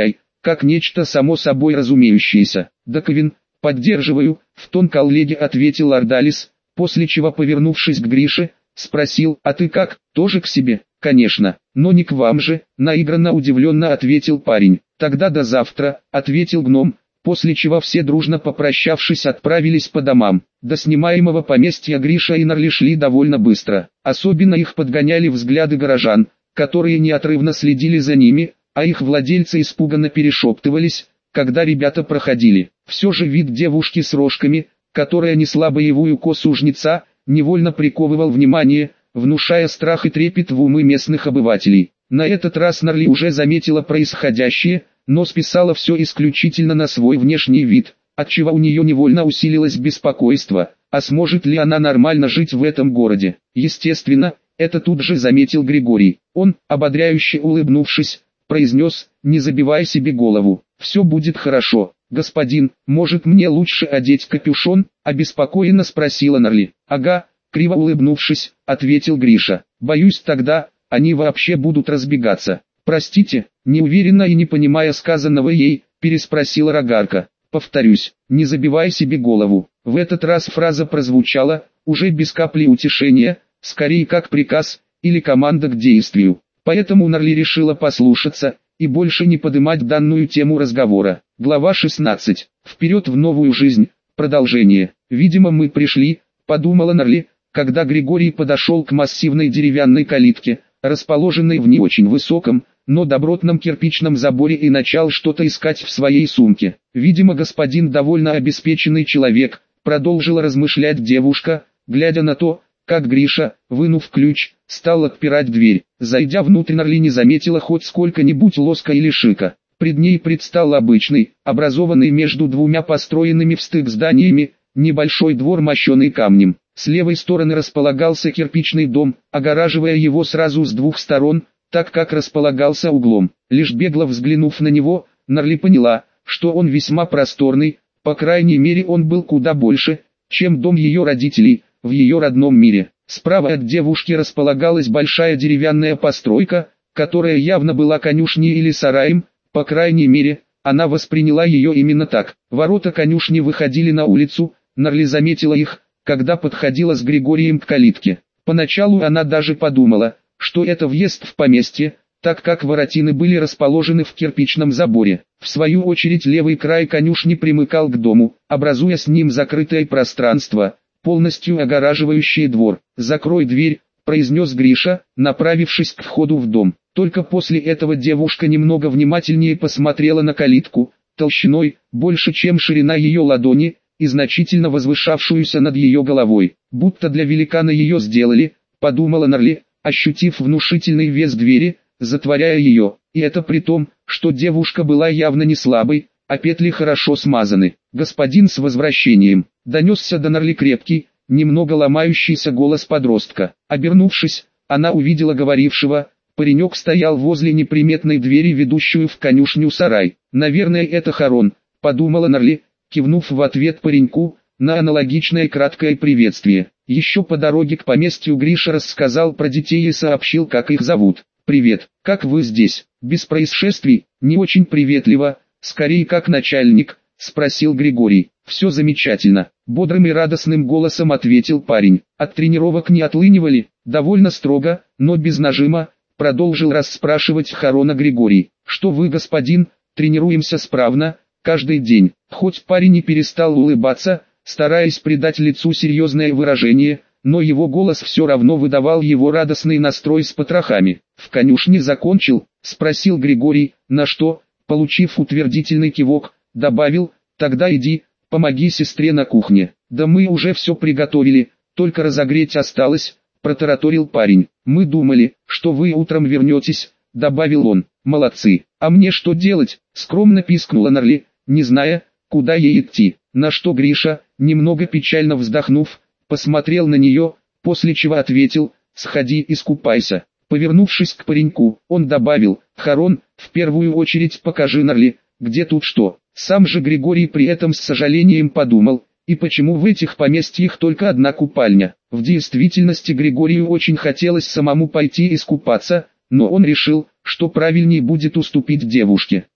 как нечто само собой разумеющееся. «Да, Ковин, поддерживаю», — в тон коллеге ответил Ардалис, после чего, повернувшись к Грише, спросил: «А ты как, тоже к себе?» «Конечно, но не к вам же», — наигранно удивленно ответил парень. «Тогда до завтра», — ответил гном, после чего все дружно попрощавшись отправились по домам. До снимаемого поместья Гриша и Нарли шли довольно быстро. Особенно их подгоняли взгляды горожан, которые неотрывно следили за ними, а их владельцы испуганно перешептывались, когда ребята проходили. Все же вид девушки с рожками, которая несла боевую косу жнеца, невольно приковывал внимание, внушая страх и трепет в умы местных обывателей. На этот раз Нарли уже заметила происходящее, но списала все исключительно на свой внешний вид, отчего у нее невольно усилилось беспокойство, а сможет ли она нормально жить в этом городе. Естественно, это тут же заметил Григорий. Он, ободряюще улыбнувшись, произнес: «Не забивай себе голову, все будет хорошо». «Господин, может мне лучше одеть капюшон?» – обеспокоенно спросила Нарли. «Ага», – криво улыбнувшись, ответил Гриша. «Боюсь, тогда они вообще будут разбегаться». «Простите», – неуверенно и не понимая сказанного ей, переспросила Рогарка. «Повторюсь, не забивай себе голову». В этот раз фраза прозвучала, уже без капли утешения, скорее как приказ, или команда к действию. Поэтому Нарли решила послушаться, и больше не поднимать данную тему разговора. Глава шестнадцать. Вперед в новую жизнь. Продолжение. «Видимо, мы пришли», — подумала Нарли, когда Григорий подошел к массивной деревянной калитке, расположенной в не очень высоком, но добротном кирпичном заборе, и начал что-то искать в своей сумке. «Видимо, господин довольно обеспеченный человек», — продолжила размышлять девушка, глядя на то, как Гриша, вынув ключ, стал отпирать дверь. Зайдя внутрь, Нарли не заметила хоть сколько-нибудь лоска или шика. Пред ней предстал обычный, образованный между двумя построенными в стык зданиями, небольшой двор, мощенный камнем. С левой стороны располагался кирпичный дом, огораживая его сразу с двух сторон, так как располагался углом. Лишь бегло взглянув на него, Нарли поняла, что он весьма просторный, по крайней мере он был куда больше, чем дом ее родителей, в ее родном мире. Справа от девушки располагалась большая деревянная постройка, которая явно была конюшней или сараем, по крайней мере, она восприняла ее именно так. Ворота конюшни выходили на улицу, Нарли заметила их, когда подходила с Григорием к калитке. Поначалу она даже подумала, что это въезд в поместье, так как воротины были расположены в кирпичном заборе. В свою очередь левый край конюшни примыкал к дому, образуя с ним закрытое пространство, полностью огораживающее двор. «Закрой дверь», — произнес Гриша, направившись к входу в дом. Только после этого девушка немного внимательнее посмотрела на калитку, толщиной, больше чем ширина ее ладони, и значительно возвышавшуюся над ее головой. «Будто для великана ее сделали», — подумала Нарли, ощутив внушительный вес двери, затворяя ее. И это при том, что девушка была явно не слабой, а петли хорошо смазаны. «Господин, с возвращением!» — донесся до Нарли крепкий, немного ломающийся голос подростка. Обернувшись, она увидела говорившего. Паренек стоял возле неприметной двери, ведущую в конюшню сарай. «Наверное, это Харон», — подумала Нарли, кивнув в ответ пареньку на аналогичное краткое приветствие. Еще по дороге к поместью Гриша рассказал про детей и сообщил, как их зовут. «Привет, как вы здесь?» «Без происшествий?» «Не очень приветливо, скорее как начальник», — спросил Григорий. «Все замечательно», — бодрым и радостным голосом ответил парень. «От тренировок не отлынивали?» «Довольно строго, но без нажима», — продолжил расспрашивать Харона Григорий. «Что вы, господин, тренируемся справно, каждый день». Хоть парень и перестал улыбаться, стараясь придать лицу серьезное выражение, но его голос все равно выдавал его радостный настрой с потрохами. «В конюшне закончил?» — спросил Григорий, на что, получив утвердительный кивок, добавил: «Тогда иди, помоги сестре на кухне». «Да мы уже все приготовили, только разогреть осталось», — протараторил парень. «Мы думали, что вы утром вернетесь», — добавил он. «Молодцы. А мне что делать?» — скромно пискнула Нарли, не зная, куда ей идти. На что Гриша, немного печально вздохнув, посмотрел на нее, после чего ответил: «Сходи, искупайся». Повернувшись к пареньку, он добавил: «Харон, в первую очередь покажи Нарли, где тут что». Сам же Григорий при этом с сожалением подумал: и почему в этих поместьях только одна купальня? В действительности Григорию очень хотелось самому пойти искупаться, но он решил, что правильнее будет уступить девушке.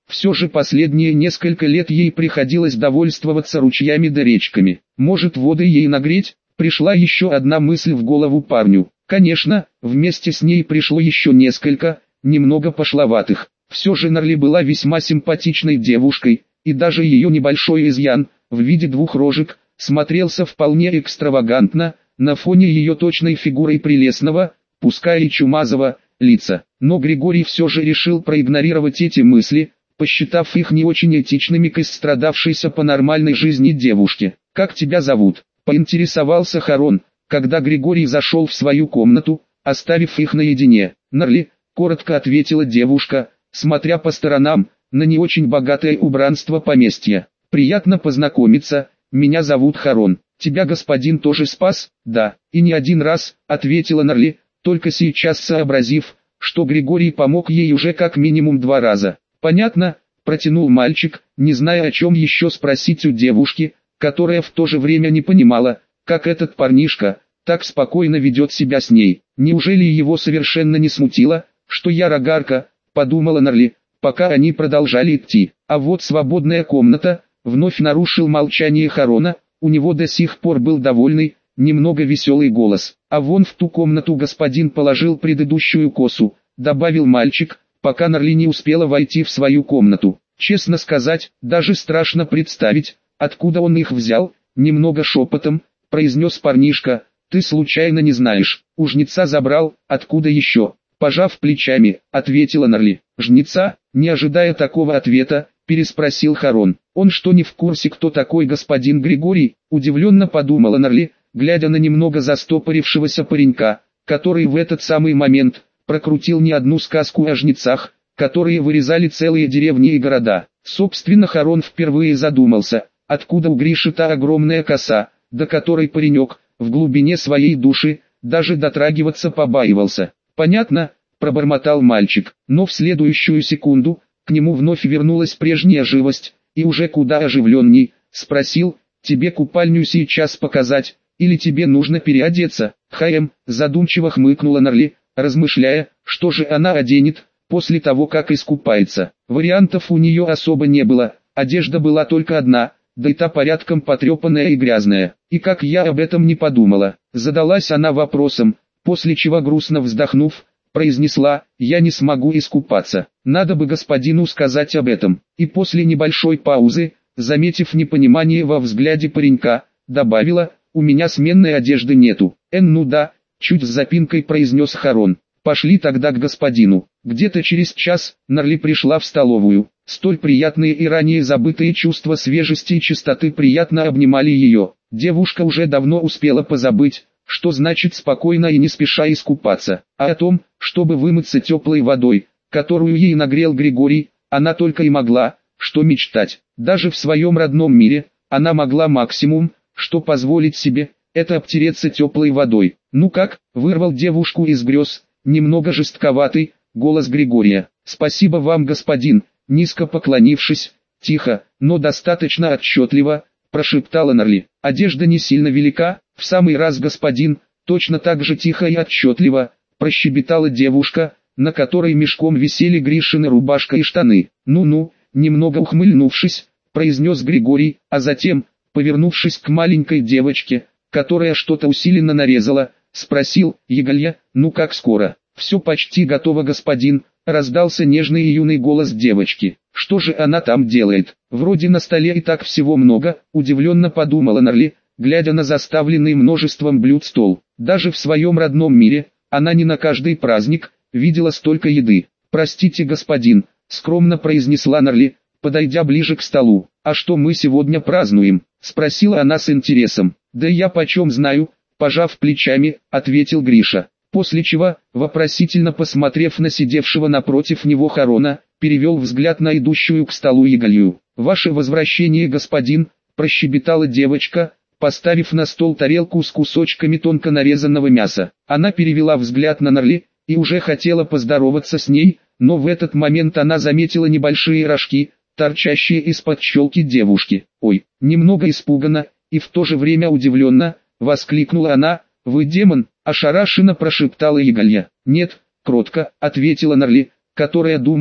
Все же последние несколько лет ей приходилось довольствоваться ручьями да речками. Может, воды ей нагреть? Пришла еще одна мысль в голову парню. Конечно, вместе с ней пришло еще несколько, немного пошловатых. Все же Нарли была весьма симпатичной девушкой, и даже ее небольшой изъян, в виде двух рожек, смотрелся вполне экстравагантно, на фоне ее точной фигуры и прелестного, пускай и чумазого, лица. Но Григорий все же решил проигнорировать эти мысли, посчитав их не очень этичными к истрадавшейся по нормальной жизни девушке. «Как тебя зовут?» – поинтересовался Харон, когда Григорий зашел в свою комнату, оставив их наедине. «Нарли», – коротко ответила девушка, смотря по сторонам, на не очень богатое убранство поместья. «Приятно познакомиться, меня зовут Харон. Тебя господин тоже спас?» «Да, и не один раз», — ответила Нарли, только сейчас сообразив, что Григорий помог ей уже как минимум два раза. «Понятно», — протянул мальчик, не зная о чем еще спросить у девушки, которая в то же время не понимала, как этот парнишка так спокойно ведет себя с ней. Неужели его совершенно не смутило, что я рогарка, подумала Нарли, пока они продолжали идти. А вот свободная комната, вновь нарушил молчание Харона, у него до сих пор был довольный, немного веселый голос. А вон в ту комнату господин положил предыдущую косу, добавил мальчик, пока Нарли не успела войти в свою комнату. Честно сказать, даже страшно представить, откуда он их взял, немного шепотом, произнес парнишка. «Ты случайно не знаешь, у жнеца забрал, откуда еще?» Пожав плечами, ответила Нарли. «Жнеца?» Не ожидая такого ответа, переспросил Харон. «Он что, не в курсе, кто такой господин Григорий?» Удивленно подумала Нарли, глядя на немного застопорившегося паренька, который в этот самый момент прокрутил не одну сказку о жнецах, которые вырезали целые деревни и города. Собственно, Харон впервые задумался, откуда у Гриши та огромная коса, до которой паренек, в глубине своей души, даже дотрагиваться побаивался. «Понятно», — пробормотал мальчик, но в следующую секунду, к нему вновь вернулась прежняя живость, и уже куда оживленней, спросил: «Тебе купальню сейчас показать, или тебе нужно переодеться?» «Хаем», задумчиво хмыкнула Нарли, размышляя, что же она оденет, после того как искупается. Вариантов у нее особо не было, одежда была только одна, да и та порядком потрепанная и грязная. И как я об этом не подумала, задалась она вопросом, после чего грустно вздохнув, произнесла: «Я не смогу искупаться, надо бы господину сказать об этом». И после небольшой паузы, заметив непонимание во взгляде паренька, добавила: «У меня сменной одежды нету». «Эн, ну да», чуть с запинкой произнес Харон. «Пошли тогда к господину». Где-то через час Нарли пришла в столовую. Столь приятные и ранее забытые чувства свежести и чистоты приятно обнимали ее. Девушка уже давно успела позабыть, что значит спокойно и не спеша искупаться, а о том, чтобы вымыться теплой водой, которую ей нагрел Григорий, она только и могла, что мечтать. Даже в своем родном мире, она могла максимум, что позволить себе, это обтереться теплой водой. «Ну как?» — вырвал девушку из грез, немного жестковатый голос Григория. «Спасибо вам, господин», низко поклонившись, тихо, но достаточно отчетливо, прошептала Нарли. «Одежда не сильно велика, в самый раз, господин», точно так же тихо и отчетливо, прощебетала девушка, на которой мешком висели Гришины рубашка и штаны. «Ну-ну», немного ухмыльнувшись, произнес Григорий, а затем, повернувшись к маленькой девочке, которая что-то усиленно нарезала, спросил: «Еголья, ну как скоро?» «Все почти готово, господин», раздался нежный и юный голос девочки. «Что же она там делает? Вроде на столе и так всего много», удивленно подумала Нарли, глядя на заставленный множеством блюд стол. Даже в своем родном мире, она не на каждый праздник видела столько еды. «Простите, господин», скромно произнесла Нарли, подойдя ближе к столу. «А что мы сегодня празднуем?» спросила она с интересом. «Да я почем знаю», пожав плечами, ответил Гриша. После чего, вопросительно посмотрев на сидевшего напротив него Харона, перевел взгляд на идущую к столу Еголью. «Ваше возвращение, господин», прощебетала девочка, поставив на стол тарелку с кусочками тонко нарезанного мяса. Она перевела взгляд на Нарли, и уже хотела поздороваться с ней, но в этот момент она заметила небольшие рожки, торчащие из-под щелки девушки. «Ой!» Немного испуганно, и в то же время удивленно, воскликнула она: «Вы демон?» Ошарашенно прошептала Еголья. «Нет», кротко ответила Нарли, которая думала,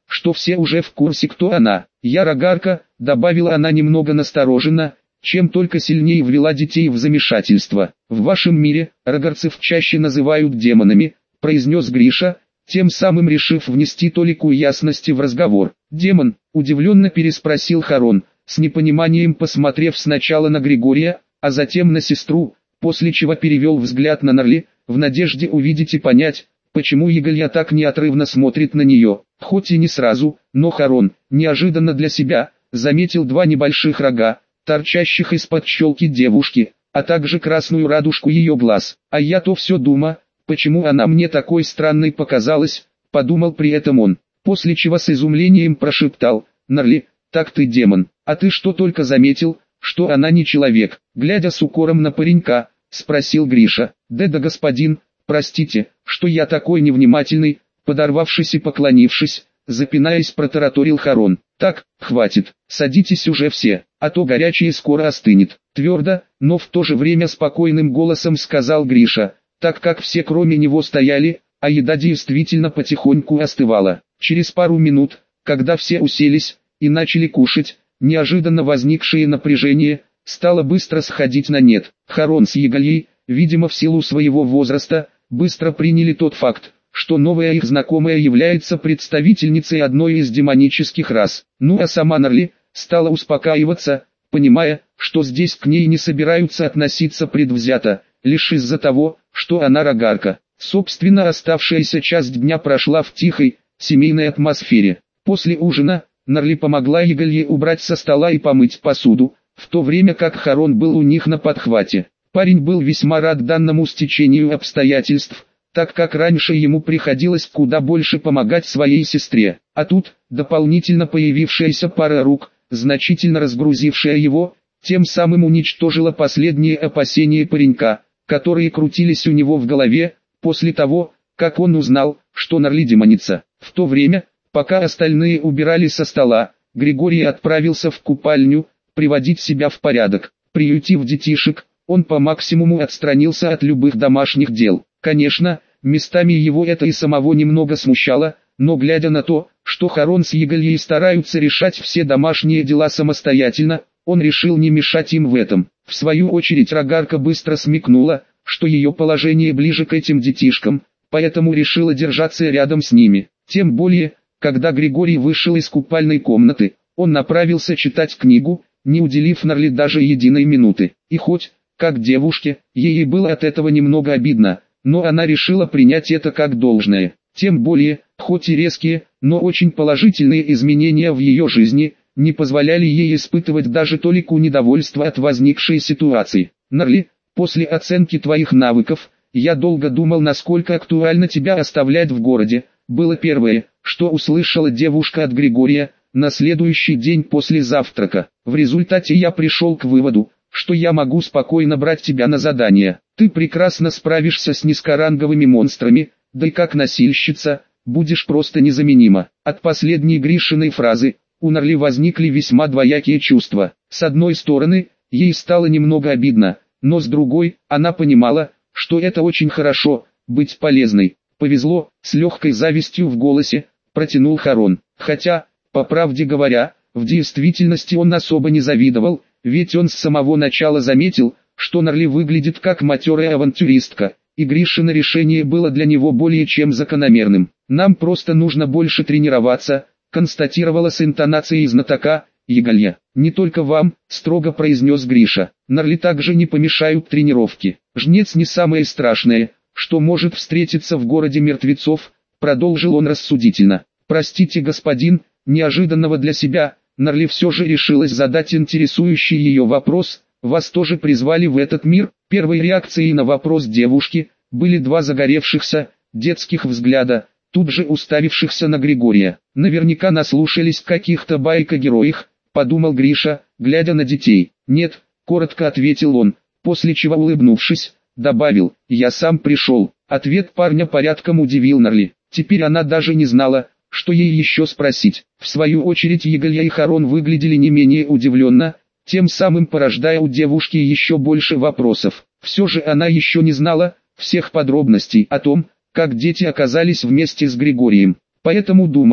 что все уже в курсе, кто она. «Я Рогарка», — добавила она немного настороженно, чем только сильнее ввела детей в замешательство. «В вашем мире рогарцев чаще называют демонами», — произнес Гриша, тем самым решив внести толику ясности в разговор. «Демон?» — удивленно переспросил Харон, с непониманием посмотрев сначала на Григория, а затем на сестру, после чего перевел взгляд на Нарли, в надежде увидеть и понять, почему Егалья так неотрывно смотрит на нее. Хоть и не сразу, но Харон, неожиданно для себя, заметил два небольших рога, торчащих из-под щелки девушки, а также красную радужку ее глаз. «А я-то все думаю, почему она мне такой странной показалась», — подумал при этом он, после чего с изумлением прошептал: «Нарли, так ты демон, а ты что, только заметил, что она не человек?» Глядя с укором на паренька, спросил Гриша. «Да-да, господин, простите, что я такой невнимательный», подорвавшись и поклонившись, запинаясь, протараторил Харон. «Так, хватит, садитесь уже все, а то горячее скоро остынет», твердо, но в то же время спокойным голосом сказал Гриша, так как все кроме него стояли, а еда действительно потихоньку остывала. Через пару минут, когда все уселись и начали кушать, неожиданно возникшее напряжение стало быстро сходить на нет. Харон с Егальей, видимо в силу своего возраста, быстро приняли тот факт, что новая их знакомая является представительницей одной из демонических рас. Ну а сама Нарли стала успокаиваться, понимая, что здесь к ней не собираются относиться предвзято, лишь из-за того, что она рогарка. Собственно, оставшаяся часть дня прошла в тихой, семейной атмосфере. После ужина Нарли помогла Егалье убрать со стола и помыть посуду, в то время как Харон был у них на подхвате. Парень был весьма рад данному стечению обстоятельств, так как раньше ему приходилось куда больше помогать своей сестре, а тут, дополнительно появившаяся пара рук, значительно разгрузившая его, тем самым уничтожила последние опасения паренька, которые крутились у него в голове, после того, как он узнал, что Нарли демоница. В то время, пока остальные убирали со стола, Григорий отправился в купальню, приводить себя в порядок. Приютив детишек, он по максимуму отстранился от любых домашних дел. Конечно, местами его это и самого немного смущало, но глядя на то, что Харон с Егальей стараются решать все домашние дела самостоятельно, он решил не мешать им в этом. В свою очередь Рогарка быстро смекнула, что ее положение ближе к этим детишкам, поэтому решила держаться рядом с ними. Тем более, когда Григорий вышел из купальной комнаты, он направился читать книгу, не уделив Нарли даже единой минуты. И хоть, как девушке, ей было от этого немного обидно, но она решила принять это как должное. Тем более, хоть и резкие, но очень положительные изменения в ее жизни не позволяли ей испытывать даже толику недовольства от возникшей ситуации. «Нарли, после оценки твоих навыков, я долго думал, насколько актуально тебя оставлять в городе», было первое, что услышала девушка от Григория на следующий день после завтрака. «В результате я пришел к выводу, что я могу спокойно брать тебя на задание. Ты прекрасно справишься с низкоранговыми монстрами, да и как носильщица, будешь просто незаменима». От последней Гришиной фразы у Нарли возникли весьма двоякие чувства. С одной стороны, ей стало немного обидно, но с другой, она понимала, что это очень хорошо, быть полезной. «Повезло», с легкой завистью в голосе, протянул Харон. Хотя, по правде говоря, в действительности он особо не завидовал, ведь он с самого начала заметил, что Нарли выглядит как матерая авантюристка, и Гришино решение было для него более чем закономерным. «Нам просто нужно больше тренироваться», констатировала с интонацией знатока Егалья. «Не только вам», строго произнес Гриша. «Нарли также не помешают тренировки. Жнец не самое страшное, что может встретиться в городе мертвецов», продолжил он рассудительно. «Простите, господин», неожиданного для себя, Нарли все же решилась задать интересующий ее вопрос: «Вас тоже призвали в этот мир?» Первой реакцией на вопрос девушки были два загоревшихся, детских взгляда, тут же уставившихся на Григория. «Наверняка наслушались каких-то баек о героях», подумал Гриша, глядя на детей. «Нет», коротко ответил он, после чего, улыбнувшись, добавил: «Я сам пришел». Ответ парня порядком удивил Нарли. Теперь она даже не знала, что ей еще спросить. В свою очередь Егалья и Харон выглядели не менее удивленно, тем самым порождая у девушки еще больше вопросов. Все же она еще не знала всех подробностей о том, как дети оказались вместе с Григорием, поэтому думала,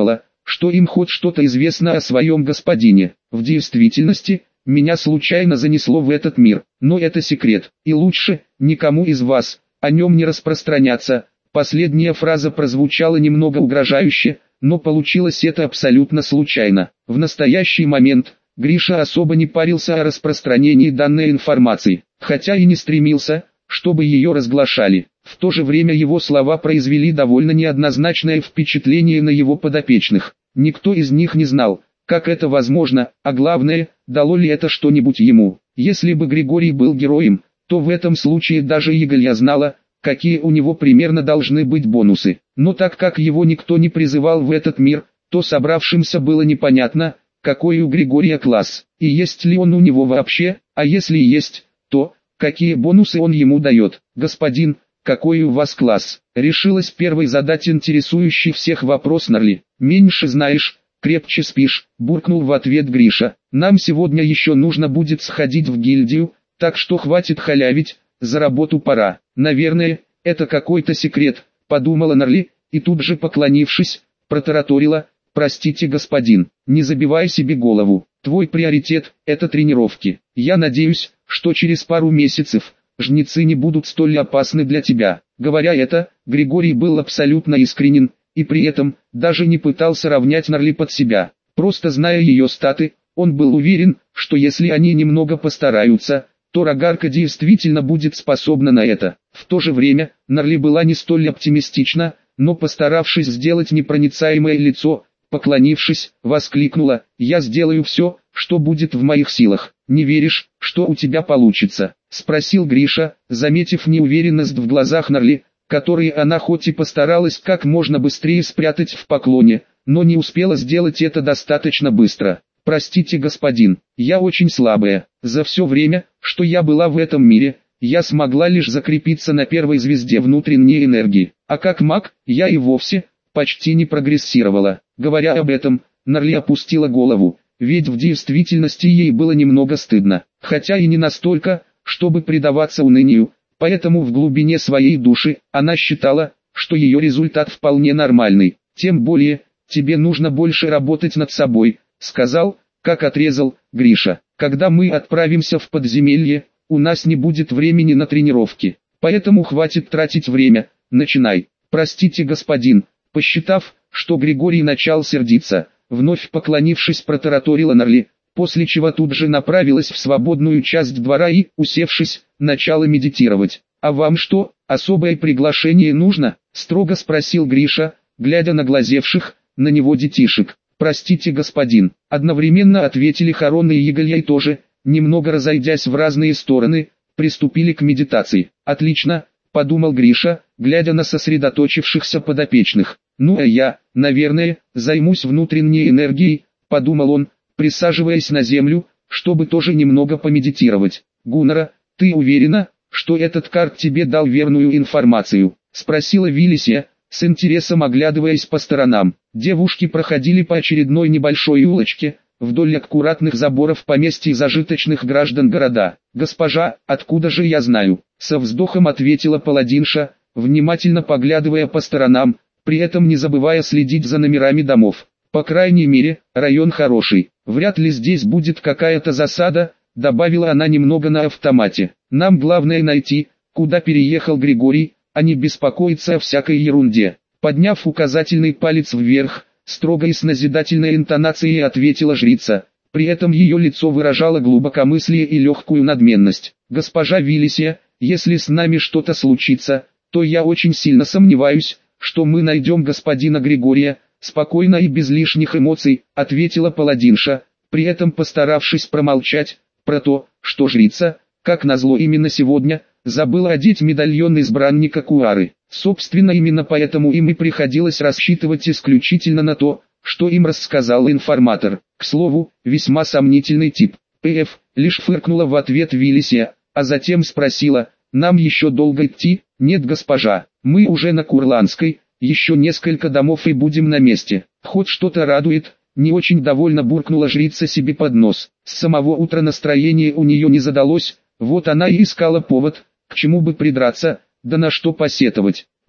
что им хоть что-то известно о своем господине. В действительности, меня случайно занесло в этот мир, но это секрет, и лучше, никому из вас, о нем не распространяться. Последняя фраза прозвучала немного угрожающе, но получилось это абсолютно случайно. В настоящий момент, Гриша особо не парился о распространении данной информации, хотя и не стремился, чтобы ее разглашали. В то же время его слова произвели довольно неоднозначное впечатление на его подопечных. Никто из них не знал, как это возможно, а главное, дало ли это что-нибудь ему. Если бы Григорий был героем, то в этом случае даже Игорья знала, какие у него примерно должны быть бонусы. Но так как его никто не призывал в этот мир, то собравшимся было непонятно, какой у Григория класс, и есть ли он у него вообще, а если есть, то, какие бонусы он ему дает. «Господин, какой у вас класс?» Решилась первой задать интересующий всех вопрос Нарли. «Меньше знаешь, крепче спишь», буркнул в ответ Гриша. «Нам сегодня еще нужно будет сходить в гильдию, так что хватит халявить, за работу пора». «Наверное, это какой-то секрет», подумала Нарли, и тут же поклонившись, протараторила: «Простите, господин, не забивай себе голову, твой приоритет – это тренировки. Я надеюсь, что через пару месяцев жнецы не будут столь опасны для тебя». Говоря это, Григорий был абсолютно искренен, и при этом даже не пытался равнять Нарли под себя. Просто зная ее статы, он был уверен, что если они немного постараются, то Рогарка действительно будет способна на это. В то же время, Нарли была не столь оптимистична, но постаравшись сделать непроницаемое лицо, поклонившись, воскликнула: «Я сделаю все, что будет в моих силах». «Не веришь, что у тебя получится?» — спросил Гриша, заметив неуверенность в глазах Нарли, которые она хоть и постаралась как можно быстрее спрятать в поклоне, но не успела сделать это достаточно быстро. «Простите, господин, я очень слабая. За все время, что я была в этом мире, я смогла лишь закрепиться на первой звезде внутренней энергии, а как маг, я и вовсе почти не прогрессировала». Говоря об этом, Нарли опустила голову, ведь в действительности ей было немного стыдно, хотя и не настолько, чтобы предаваться унынию, поэтому в глубине своей души она считала, что ее результат вполне нормальный. «Тем более, тебе нужно больше работать над собой», — сказал, как отрезал, Гриша. «Когда мы отправимся в подземелье, у нас не будет времени на тренировки, поэтому хватит тратить время, начинай». «Простите, господин», посчитав, что Григорий начал сердиться, вновь поклонившись, протараторила Нарли, после чего тут же направилась в свободную часть двора и, усевшись, начала медитировать. «А вам что, особое приглашение нужно?» — строго спросил Гриша, глядя на глазевших на него детишек. «Простите, господин», — одновременно ответили Харон и Игорь тоже, немного разойдясь в разные стороны, приступили к медитации. «Отлично», — подумал Гриша, глядя на сосредоточившихся подопечных. «Ну а я, наверное, займусь внутренней энергией», — подумал он, присаживаясь на землю, чтобы тоже немного помедитировать. «Гуннара, ты уверена, что этот карт тебе дал верную информацию?» — спросила Вилисия, с интересом оглядываясь по сторонам. Девушки проходили по очередной небольшой улочке, вдоль аккуратных заборов поместьй зажиточных граждан города. «Госпожа, откуда же я знаю?» — со вздохом ответила паладинша, внимательно поглядывая по сторонам, при этом не забывая следить за номерами домов. «По крайней мере, район хороший. Вряд ли здесь будет какая-то засада», — добавила она немного на автомате. «Нам главное найти, куда переехал Григорий, а не беспокоиться о всякой ерунде». Подняв указательный палец вверх, строго и с назидательной интонацией ответила жрица. При этом ее лицо выражало глубокомыслие и легкую надменность. «Госпожа Вилисия, если с нами что-то случится, то я очень сильно сомневаюсь, что мы найдем господина Григория», — спокойно и без лишних эмоций, ответила паладинша, при этом постаравшись промолчать про то, что жрица, как назло именно сегодня, забыла одеть медальон избранника Куары. Собственно, именно поэтому им и приходилось рассчитывать исключительно на то, что им рассказал информатор. К слову, весьма сомнительный тип. «Пф», лишь фыркнула в ответ Вилисия, а затем спросила: «Нам еще долго идти?» «Нет, госпожа, мы уже на Курланской, еще несколько домов и будем на месте». «Хоть что-то радует», — не очень довольно буркнула жрица себе под нос. С самого утра настроение у нее не задалось, вот она и искала повод, к чему бы придраться, да на что посетовать.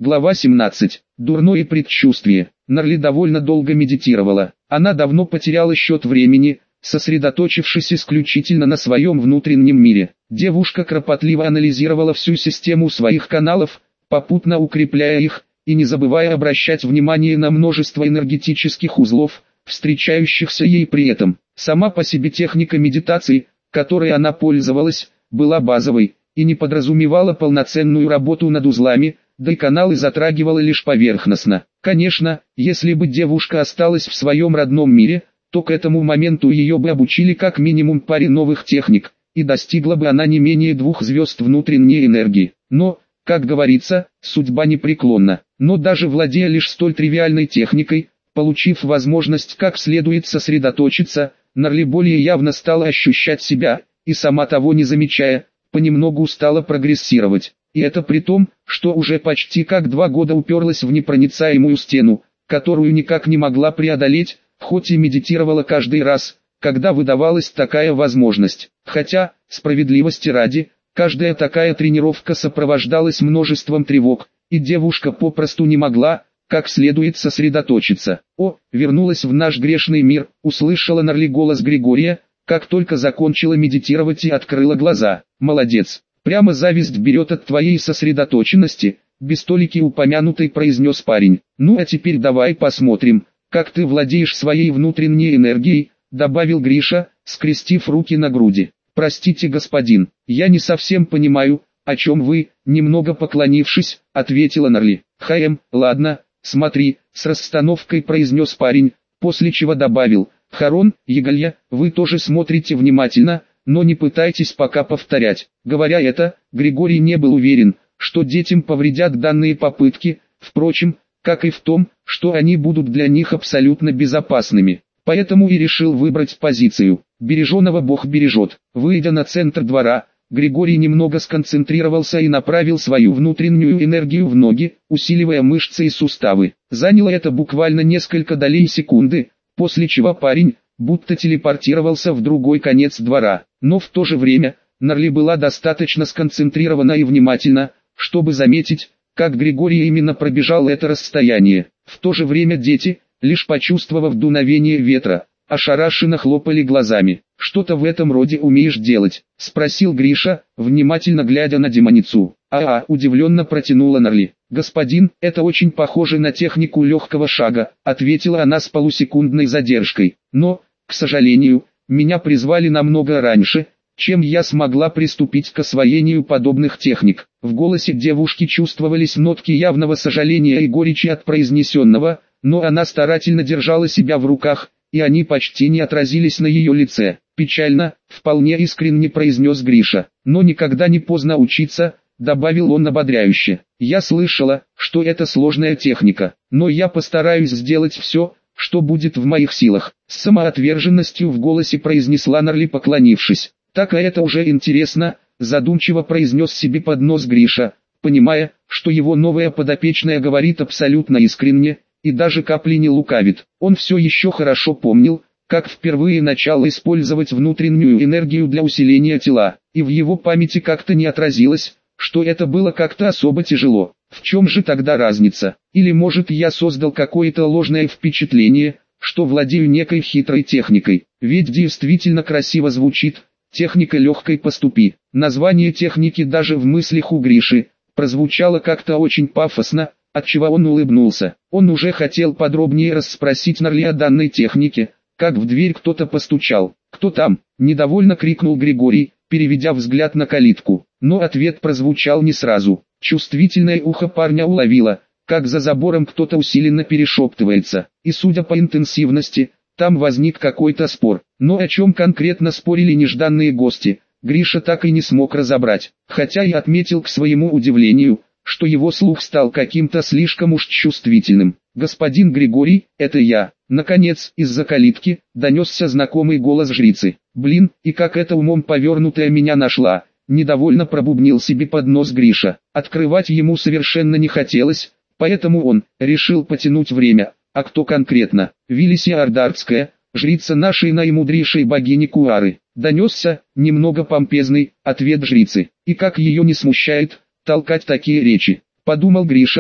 Глава семнадцать. Дурное предчувствие. Нарли довольно долго медитировала. Она давно потеряла счет времени, сосредоточившись исключительно на своем внутреннем мире. Девушка кропотливо анализировала всю систему своих каналов, попутно укрепляя их, и не забывая обращать внимание на множество энергетических узлов, встречающихся ей при этом. Сама по себе техника медитации, которой она пользовалась, была базовой, и не подразумевала полноценную работу над узлами, да и каналы затрагивала лишь поверхностно. Конечно, если бы девушка осталась в своем родном мире, то к этому моменту ее бы обучили как минимум паре новых техник, и достигла бы она не менее двух звезд внутренней энергии. Но, как говорится, судьба непреклонна. Но даже владея лишь столь тривиальной техникой, получив возможность как следует сосредоточиться, Нарли более явно стала ощущать себя, и сама того не замечая, понемногу стала прогрессировать. И это при том, что уже почти как два года уперлась в непроницаемую стену, которую никак не могла преодолеть, хоть и медитировала каждый раз, когда выдавалась такая возможность. Хотя, справедливости ради, каждая такая тренировка сопровождалась множеством тревог, и девушка попросту не могла, как следует сосредоточиться. «О, вернулась в наш грешный мир», — услышала Нарли голос Григория, как только закончила медитировать и открыла глаза. «Молодец, прямо зависть берет от твоей сосредоточенности», — без толики упомянутой произнес парень. «Ну а теперь давай посмотрим, как ты владеешь своей внутренней энергией», — добавил Гриша, скрестив руки на груди. «Простите, господин, я не совсем понимаю, о чем вы», — немного поклонившись, ответила Нарли. «Хаем, ладно, смотри», — с расстановкой произнес парень, после чего добавил: «Харон, Егалья, вы тоже смотрите внимательно, но не пытайтесь пока повторять». Говоря это, Григорий не был уверен, что детям повредят данные попытки, впрочем, как и в том, что они будут для них абсолютно безопасными. Поэтому и решил выбрать позицию «береженого Бог бережет». Выйдя на центр двора, Григорий немного сконцентрировался и направил свою внутреннюю энергию в ноги, усиливая мышцы и суставы. Заняло это буквально несколько долей секунды, после чего парень, будто телепортировался в другой конец двора. Но в то же время, Нарли была достаточно сконцентрирована и внимательна, чтобы заметить, как Григорий именно пробежал это расстояние. В то же время дети, лишь почувствовав дуновение ветра, ошарашенно хлопали глазами. «Что-то в этом роде умеешь делать?» — спросил Гриша, внимательно глядя на демоницу. «А-а», — удивленно протянула Нарли. «Господин, это очень похоже на технику легкого шага», — ответила она с полусекундной задержкой. «Но, к сожалению, меня призвали намного раньше, чем я смогла приступить к освоению подобных техник». В голосе девушки чувствовались нотки явного сожаления и горечи от произнесенного, но она старательно держала себя в руках, и они почти не отразились на ее лице. «Печально», — вполне искренне произнес Гриша. «Но никогда не поздно учиться», — добавил он ободряюще. «Я слышала, что это сложная техника, но я постараюсь сделать все, что будет в моих силах», — с самоотверженностью в голосе произнесла Нарли, поклонившись. «Так, а это уже интересно», — задумчиво произнес себе под нос Гриша, понимая, что его новая подопечная говорит абсолютно искренне, и даже капли не лукавит. Он все еще хорошо помнил, как впервые начал использовать внутреннюю энергию для усиления тела, и в его памяти как-то не отразилось, что это было как-то особо тяжело. В чем же тогда разница? Или может я создал какое-то ложное впечатление, что владею некой хитрой техникой? Ведь действительно красиво звучит «техника легкой поступи». Название техники даже в мыслях у Гриши прозвучало как-то очень пафосно, отчего он улыбнулся. Он уже хотел подробнее расспросить Нарли о данной технике, как в дверь кто-то постучал. «Кто там?» – недовольно крикнул Григорий, переведя взгляд на калитку. Но ответ прозвучал не сразу. Чувствительное ухо парня уловило, как за забором кто-то усиленно перешептывается, и судя по интенсивности, там возник какой-то спор. Но о чем конкретно спорили нежданные гости, Гриша так и не смог разобрать, хотя и отметил к своему удивлению, что его слух стал каким-то слишком уж чувствительным. «Господин Григорий, это я». Наконец, из-за калитки, донесся знакомый голос жрицы. «Блин, и как эта умом повернутая меня нашла», — недовольно пробубнил себе под нос Гриша. Открывать ему совершенно не хотелось, поэтому он решил потянуть время. А кто конкретно? Вилисия Ардартская, жрица нашей наимудрейшей богини Куары. Донесся, немного помпезный, ответ жрицы. И как ее не смущает толкать такие речи, подумал Гриша,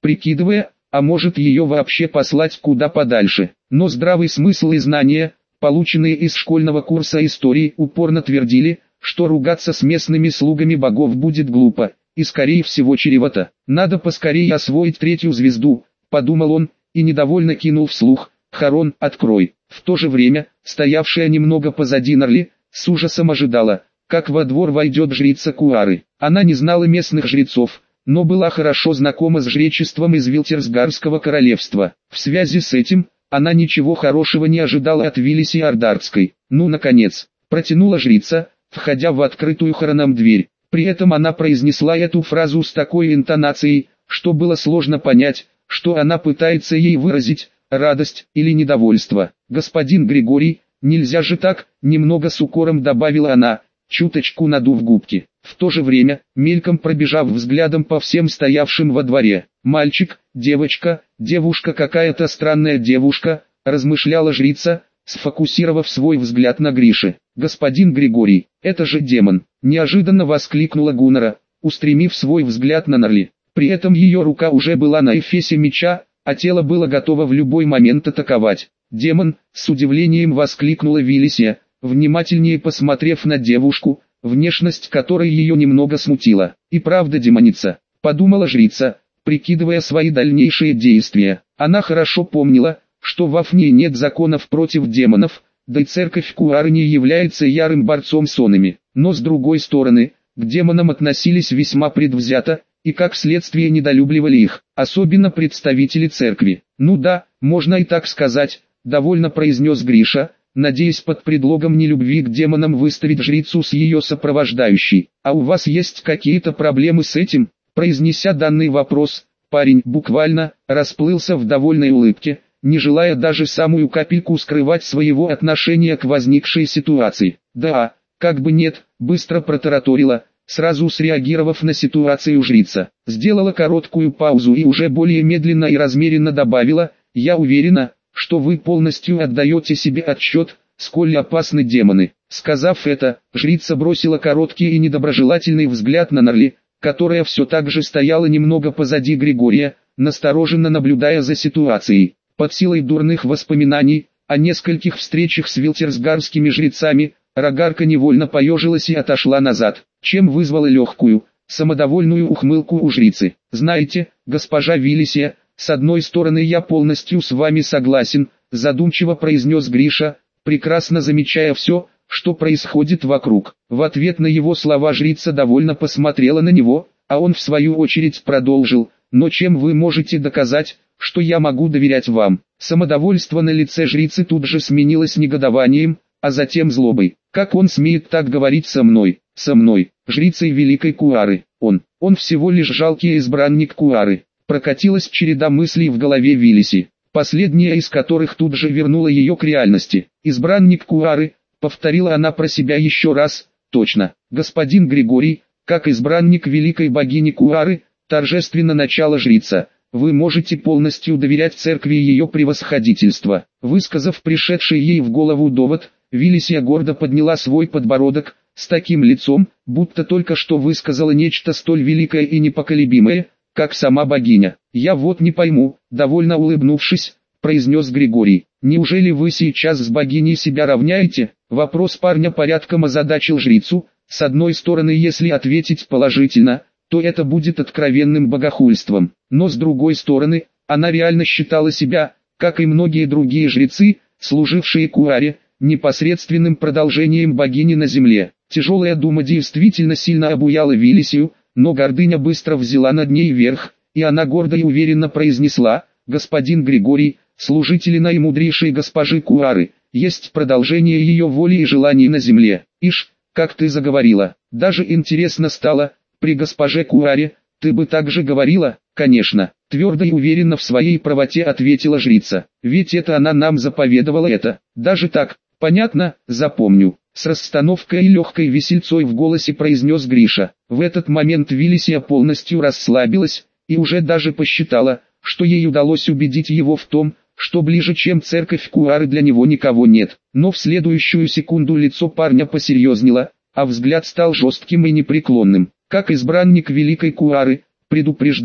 прикидывая, а может ее вообще послать куда подальше. Но здравый смысл и знания, полученные из школьного курса истории, упорно твердили, что ругаться с местными слугами богов будет глупо, и скорее всего чревато. Надо поскорее освоить третью звезду, подумал он, и недовольно кинул вслух: «Харон, открой». В то же время, стоявшая немного позади Нарли, с ужасом ожидала, как во двор войдет жрица Куары. Она не знала местных жрецов, но была хорошо знакома с жречеством из Вилтерсгарского королевства. В связи с этим, она ничего хорошего не ожидала от Виллисии Ардартской. «Ну, наконец», — протянула жрица, входя в открытую хороном дверь. При этом она произнесла эту фразу с такой интонацией, что было сложно понять, что она пытается ей выразить, радость или недовольство. «Господин Григорий, нельзя же так», — немного с укором добавила она, чуточку надув губки. В то же время, мельком пробежав взглядом по всем стоявшим во дворе: «Мальчик, девочка, девушка, какая-то странная девушка», — размышляла жрица, сфокусировав свой взгляд на Грише. «Господин Григорий, это же демон!» — неожиданно воскликнула Гуннара, устремив свой взгляд на Нарли. При этом ее рука уже была на эфесе меча, а тело было готово в любой момент атаковать. «Демон!» — с удивлением воскликнула Виллисия, внимательнее посмотрев на девушку, внешность которой ее немного смутила. «И правда демоница», — подумала жрица, прикидывая свои дальнейшие действия. Она хорошо помнила, что в Афнии нет законов против демонов, да и церковь Куары не является ярым борцом с онами. Но с другой стороны, к демонам относились весьма предвзято, и как следствие недолюбливали их, особенно представители церкви. «Ну да, можно и так сказать», — довольно произнес Гриша, надеясь под предлогом нелюбви к демонам выставить жрицу с ее сопровождающей. «А у вас есть какие-то проблемы с этим?» Произнеся данный вопрос, парень буквально расплылся в довольной улыбке, не желая даже самую капельку скрывать своего отношения к возникшей ситуации. «Да, как бы нет», — быстро протараторила, сразу среагировав на ситуацию жрица. Сделала короткую паузу и уже более медленно и размеренно добавила: «Я уверена, что вы полностью отдаете себе отчет, сколь опасны демоны». Сказав это, жрица бросила короткий и недоброжелательный взгляд на Нарли, которая все так же стояла немного позади Григория, настороженно наблюдая за ситуацией. Под силой дурных воспоминаний о нескольких встречах с вилтерсгарскими жрецами, Рогарка невольно поежилась и отошла назад, чем вызвала легкую, самодовольную ухмылку у жрицы. «Знаете, госпожа Виллисия, с одной стороны я полностью с вами согласен», задумчиво произнес Гриша, прекрасно замечая все, что происходит вокруг. В ответ на его слова жрица довольно посмотрела на него, а он в свою очередь продолжил: «Но чем вы можете доказать, что я могу доверять вам?» Самодовольство на лице жрицы тут же сменилось негодованием, а затем злобой. «Как он смеет так говорить со мной, со мной, жрицей Великой Куары? Он, он всего лишь жалкий избранник Куары». Прокатилась череда мыслей в голове Виллиси, последняя из которых тут же вернула ее к реальности. «Избранник Куары», — повторила она про себя еще раз. «Точно, господин Григорий, как избранник великой богини Куары», торжественно начала жрица, «вы можете полностью доверять церкви ее превосходительства». Высказав пришедший ей в голову довод, Виллисия гордо подняла свой подбородок, с таким лицом, будто только что высказала нечто столь великое и непоколебимое, как сама богиня. «Я вот не пойму», — довольно улыбнувшись, произнес Григорий. «Неужели вы сейчас с богиней себя равняете?» Вопрос парня порядком озадачил жрицу. С одной стороны, если ответить положительно, то это будет откровенным богохульством. Но с другой стороны, она реально считала себя, как и многие другие жрецы, служившие Куаре, непосредственным продолжением богини на земле. Тяжелая дума действительно сильно обуяла Виллисию, но гордыня быстро взяла над ней верх, и она гордо и уверенно произнесла: «Господин Григорий, служители наимудрейшей госпожи Куары, есть продолжение ее воли и желаний на земле». «Ишь, как ты заговорила, даже интересно стало, при госпоже Куаре, ты бы так же говорила?» «Конечно», — твердо и уверенно в своей правоте ответила жрица, «ведь это она нам заповедовала это». «Даже так, понятно, запомню», — с расстановкой и легкой весельцой в голосе произнес Гриша. В этот момент Виллисия полностью расслабилась, и уже даже посчитала, что ей удалось убедить его в том, что ближе чем церковь Куары для него никого нет. Но в следующую секунду лицо парня посерьезнело, а взгляд стал жестким и непреклонным. «Как избранник Великой Куары, предупреждаю,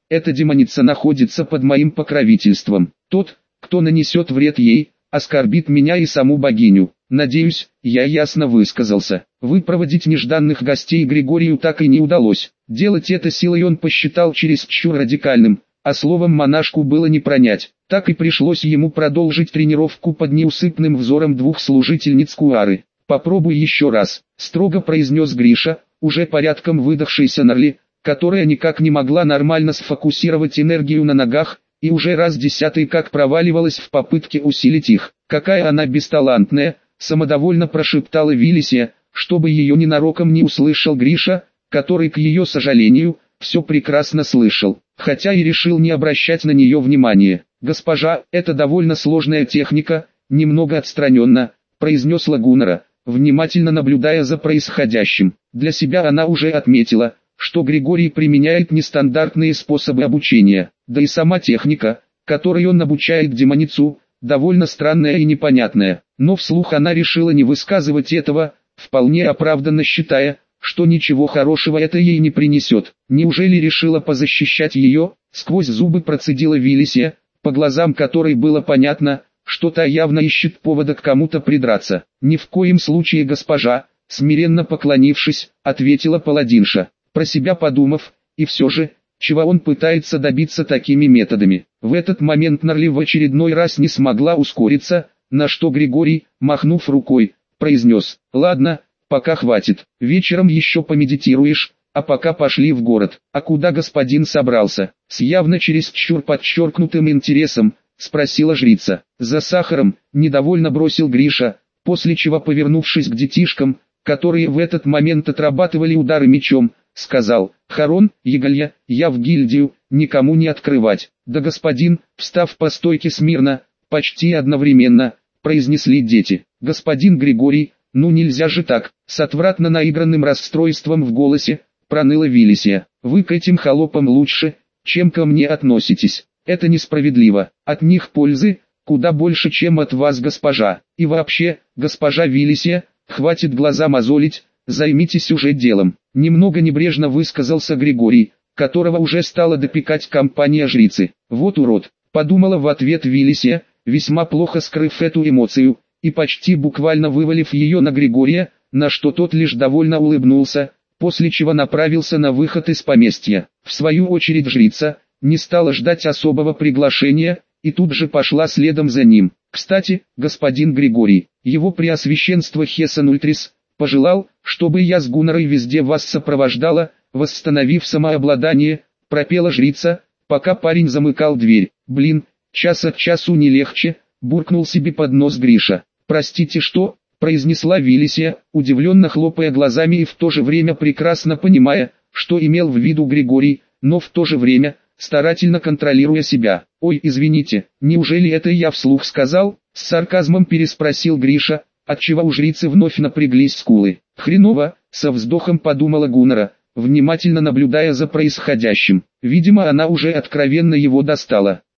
эта демоница находится под моим покровительством. Тот, кто нанесет вред ей, оскорбит меня и саму богиню. Надеюсь, я ясно высказался. Выпроводить нежданных гостей Григорию так и не удалось. Делать это силой он посчитал чересчур радикальным, а словом монашку было не пронять. Так и пришлось ему продолжить тренировку под неусыпным взором двух служительниц Куары. «Попробуй еще раз», — строго произнес Гриша, уже порядком выдохшийся Нарли, которая никак не могла нормально сфокусировать энергию на ногах, и уже раз десятый как проваливалась в попытке усилить их. «Какая она бесталантная», — самодовольно прошептала Вилисия, чтобы ее ненароком не услышал Гриша, который, к ее сожалению, все прекрасно слышал, хотя и решил не обращать на нее внимания. «Госпожа, это довольно сложная техника», — немного отстраненно, произнесла Гуннара, внимательно наблюдая за происходящим. Для себя она уже отметила, что Григорий применяет нестандартные способы обучения, да и сама техника, которой он обучает демоницу, довольно странная и непонятная, но вслух она решила не высказывать этого, вполне оправданно считая, что ничего хорошего это ей не принесет. Неужели решила позащищать ее? Сквозь зубы процедила Вилисия, по глазам которой было понятно, что та явно ищет повода к кому-то придраться. «Ни в коем случае, госпожа», смиренно поклонившись, ответила паладинша, про себя подумав, и все же, чего он пытается добиться такими методами. В этот момент Нарли в очередной раз не смогла ускориться, на что Григорий, махнув рукой, произнес: «Ладно, пока хватит, вечером еще помедитируешь, а пока пошли в город». «А куда господин собрался?» С явно чересчур подчеркнутым интересом, спросила жрица. «За сахаром», недовольно бросил Гриша, после чего, повернувшись к детишкам, которые в этот момент отрабатывали удары мечом, сказал: «Харон, Еголья, я в гильдию, никому не открывать». «Да, господин», встав по стойке смирно, почти одновременно, произнесли дети. «Господин Григорий, ну нельзя же так», с отвратно наигранным расстройством в голосе, проныла Вилисия. «Вы к этим холопам лучше, чем ко мне относитесь. Это несправедливо. От них пользы куда больше, чем от вас, госпожа. И вообще, госпожа Вилисия, хватит глаза мозолить, займитесь уже делом». Немного небрежно высказался Григорий, которого уже стала допекать компания жрицы. «Вот урод», подумала в ответ Вилисия, весьма плохо скрыв эту эмоцию, и почти буквально вывалив ее на Григория, на что тот лишь довольно улыбнулся, после чего направился на выход из поместья. В свою очередь жрица не стала ждать особого приглашения, и тут же пошла следом за ним. «Кстати, господин Григорий, его преосвященство Хессен Ультрис пожелал, чтобы я с Гуннарой везде вас сопровождала, восстановив самообладание», пропела жрица, пока парень замыкал дверь. «Блин, час от часу не легче», буркнул себе под нос Гриша. «Простите, что?» произнесла Вилисия, удивленно хлопая глазами и в то же время прекрасно понимая, что имел в виду Григорий, но в то же время старательно контролируя себя. «Ой, извините, неужели это я вслух сказал?» с сарказмом переспросил Гриша, отчего у жрицы вновь напряглись скулы. «Хреново», со вздохом подумала Гуннара, внимательно наблюдая за происходящим. Видимо, она уже откровенно его достала.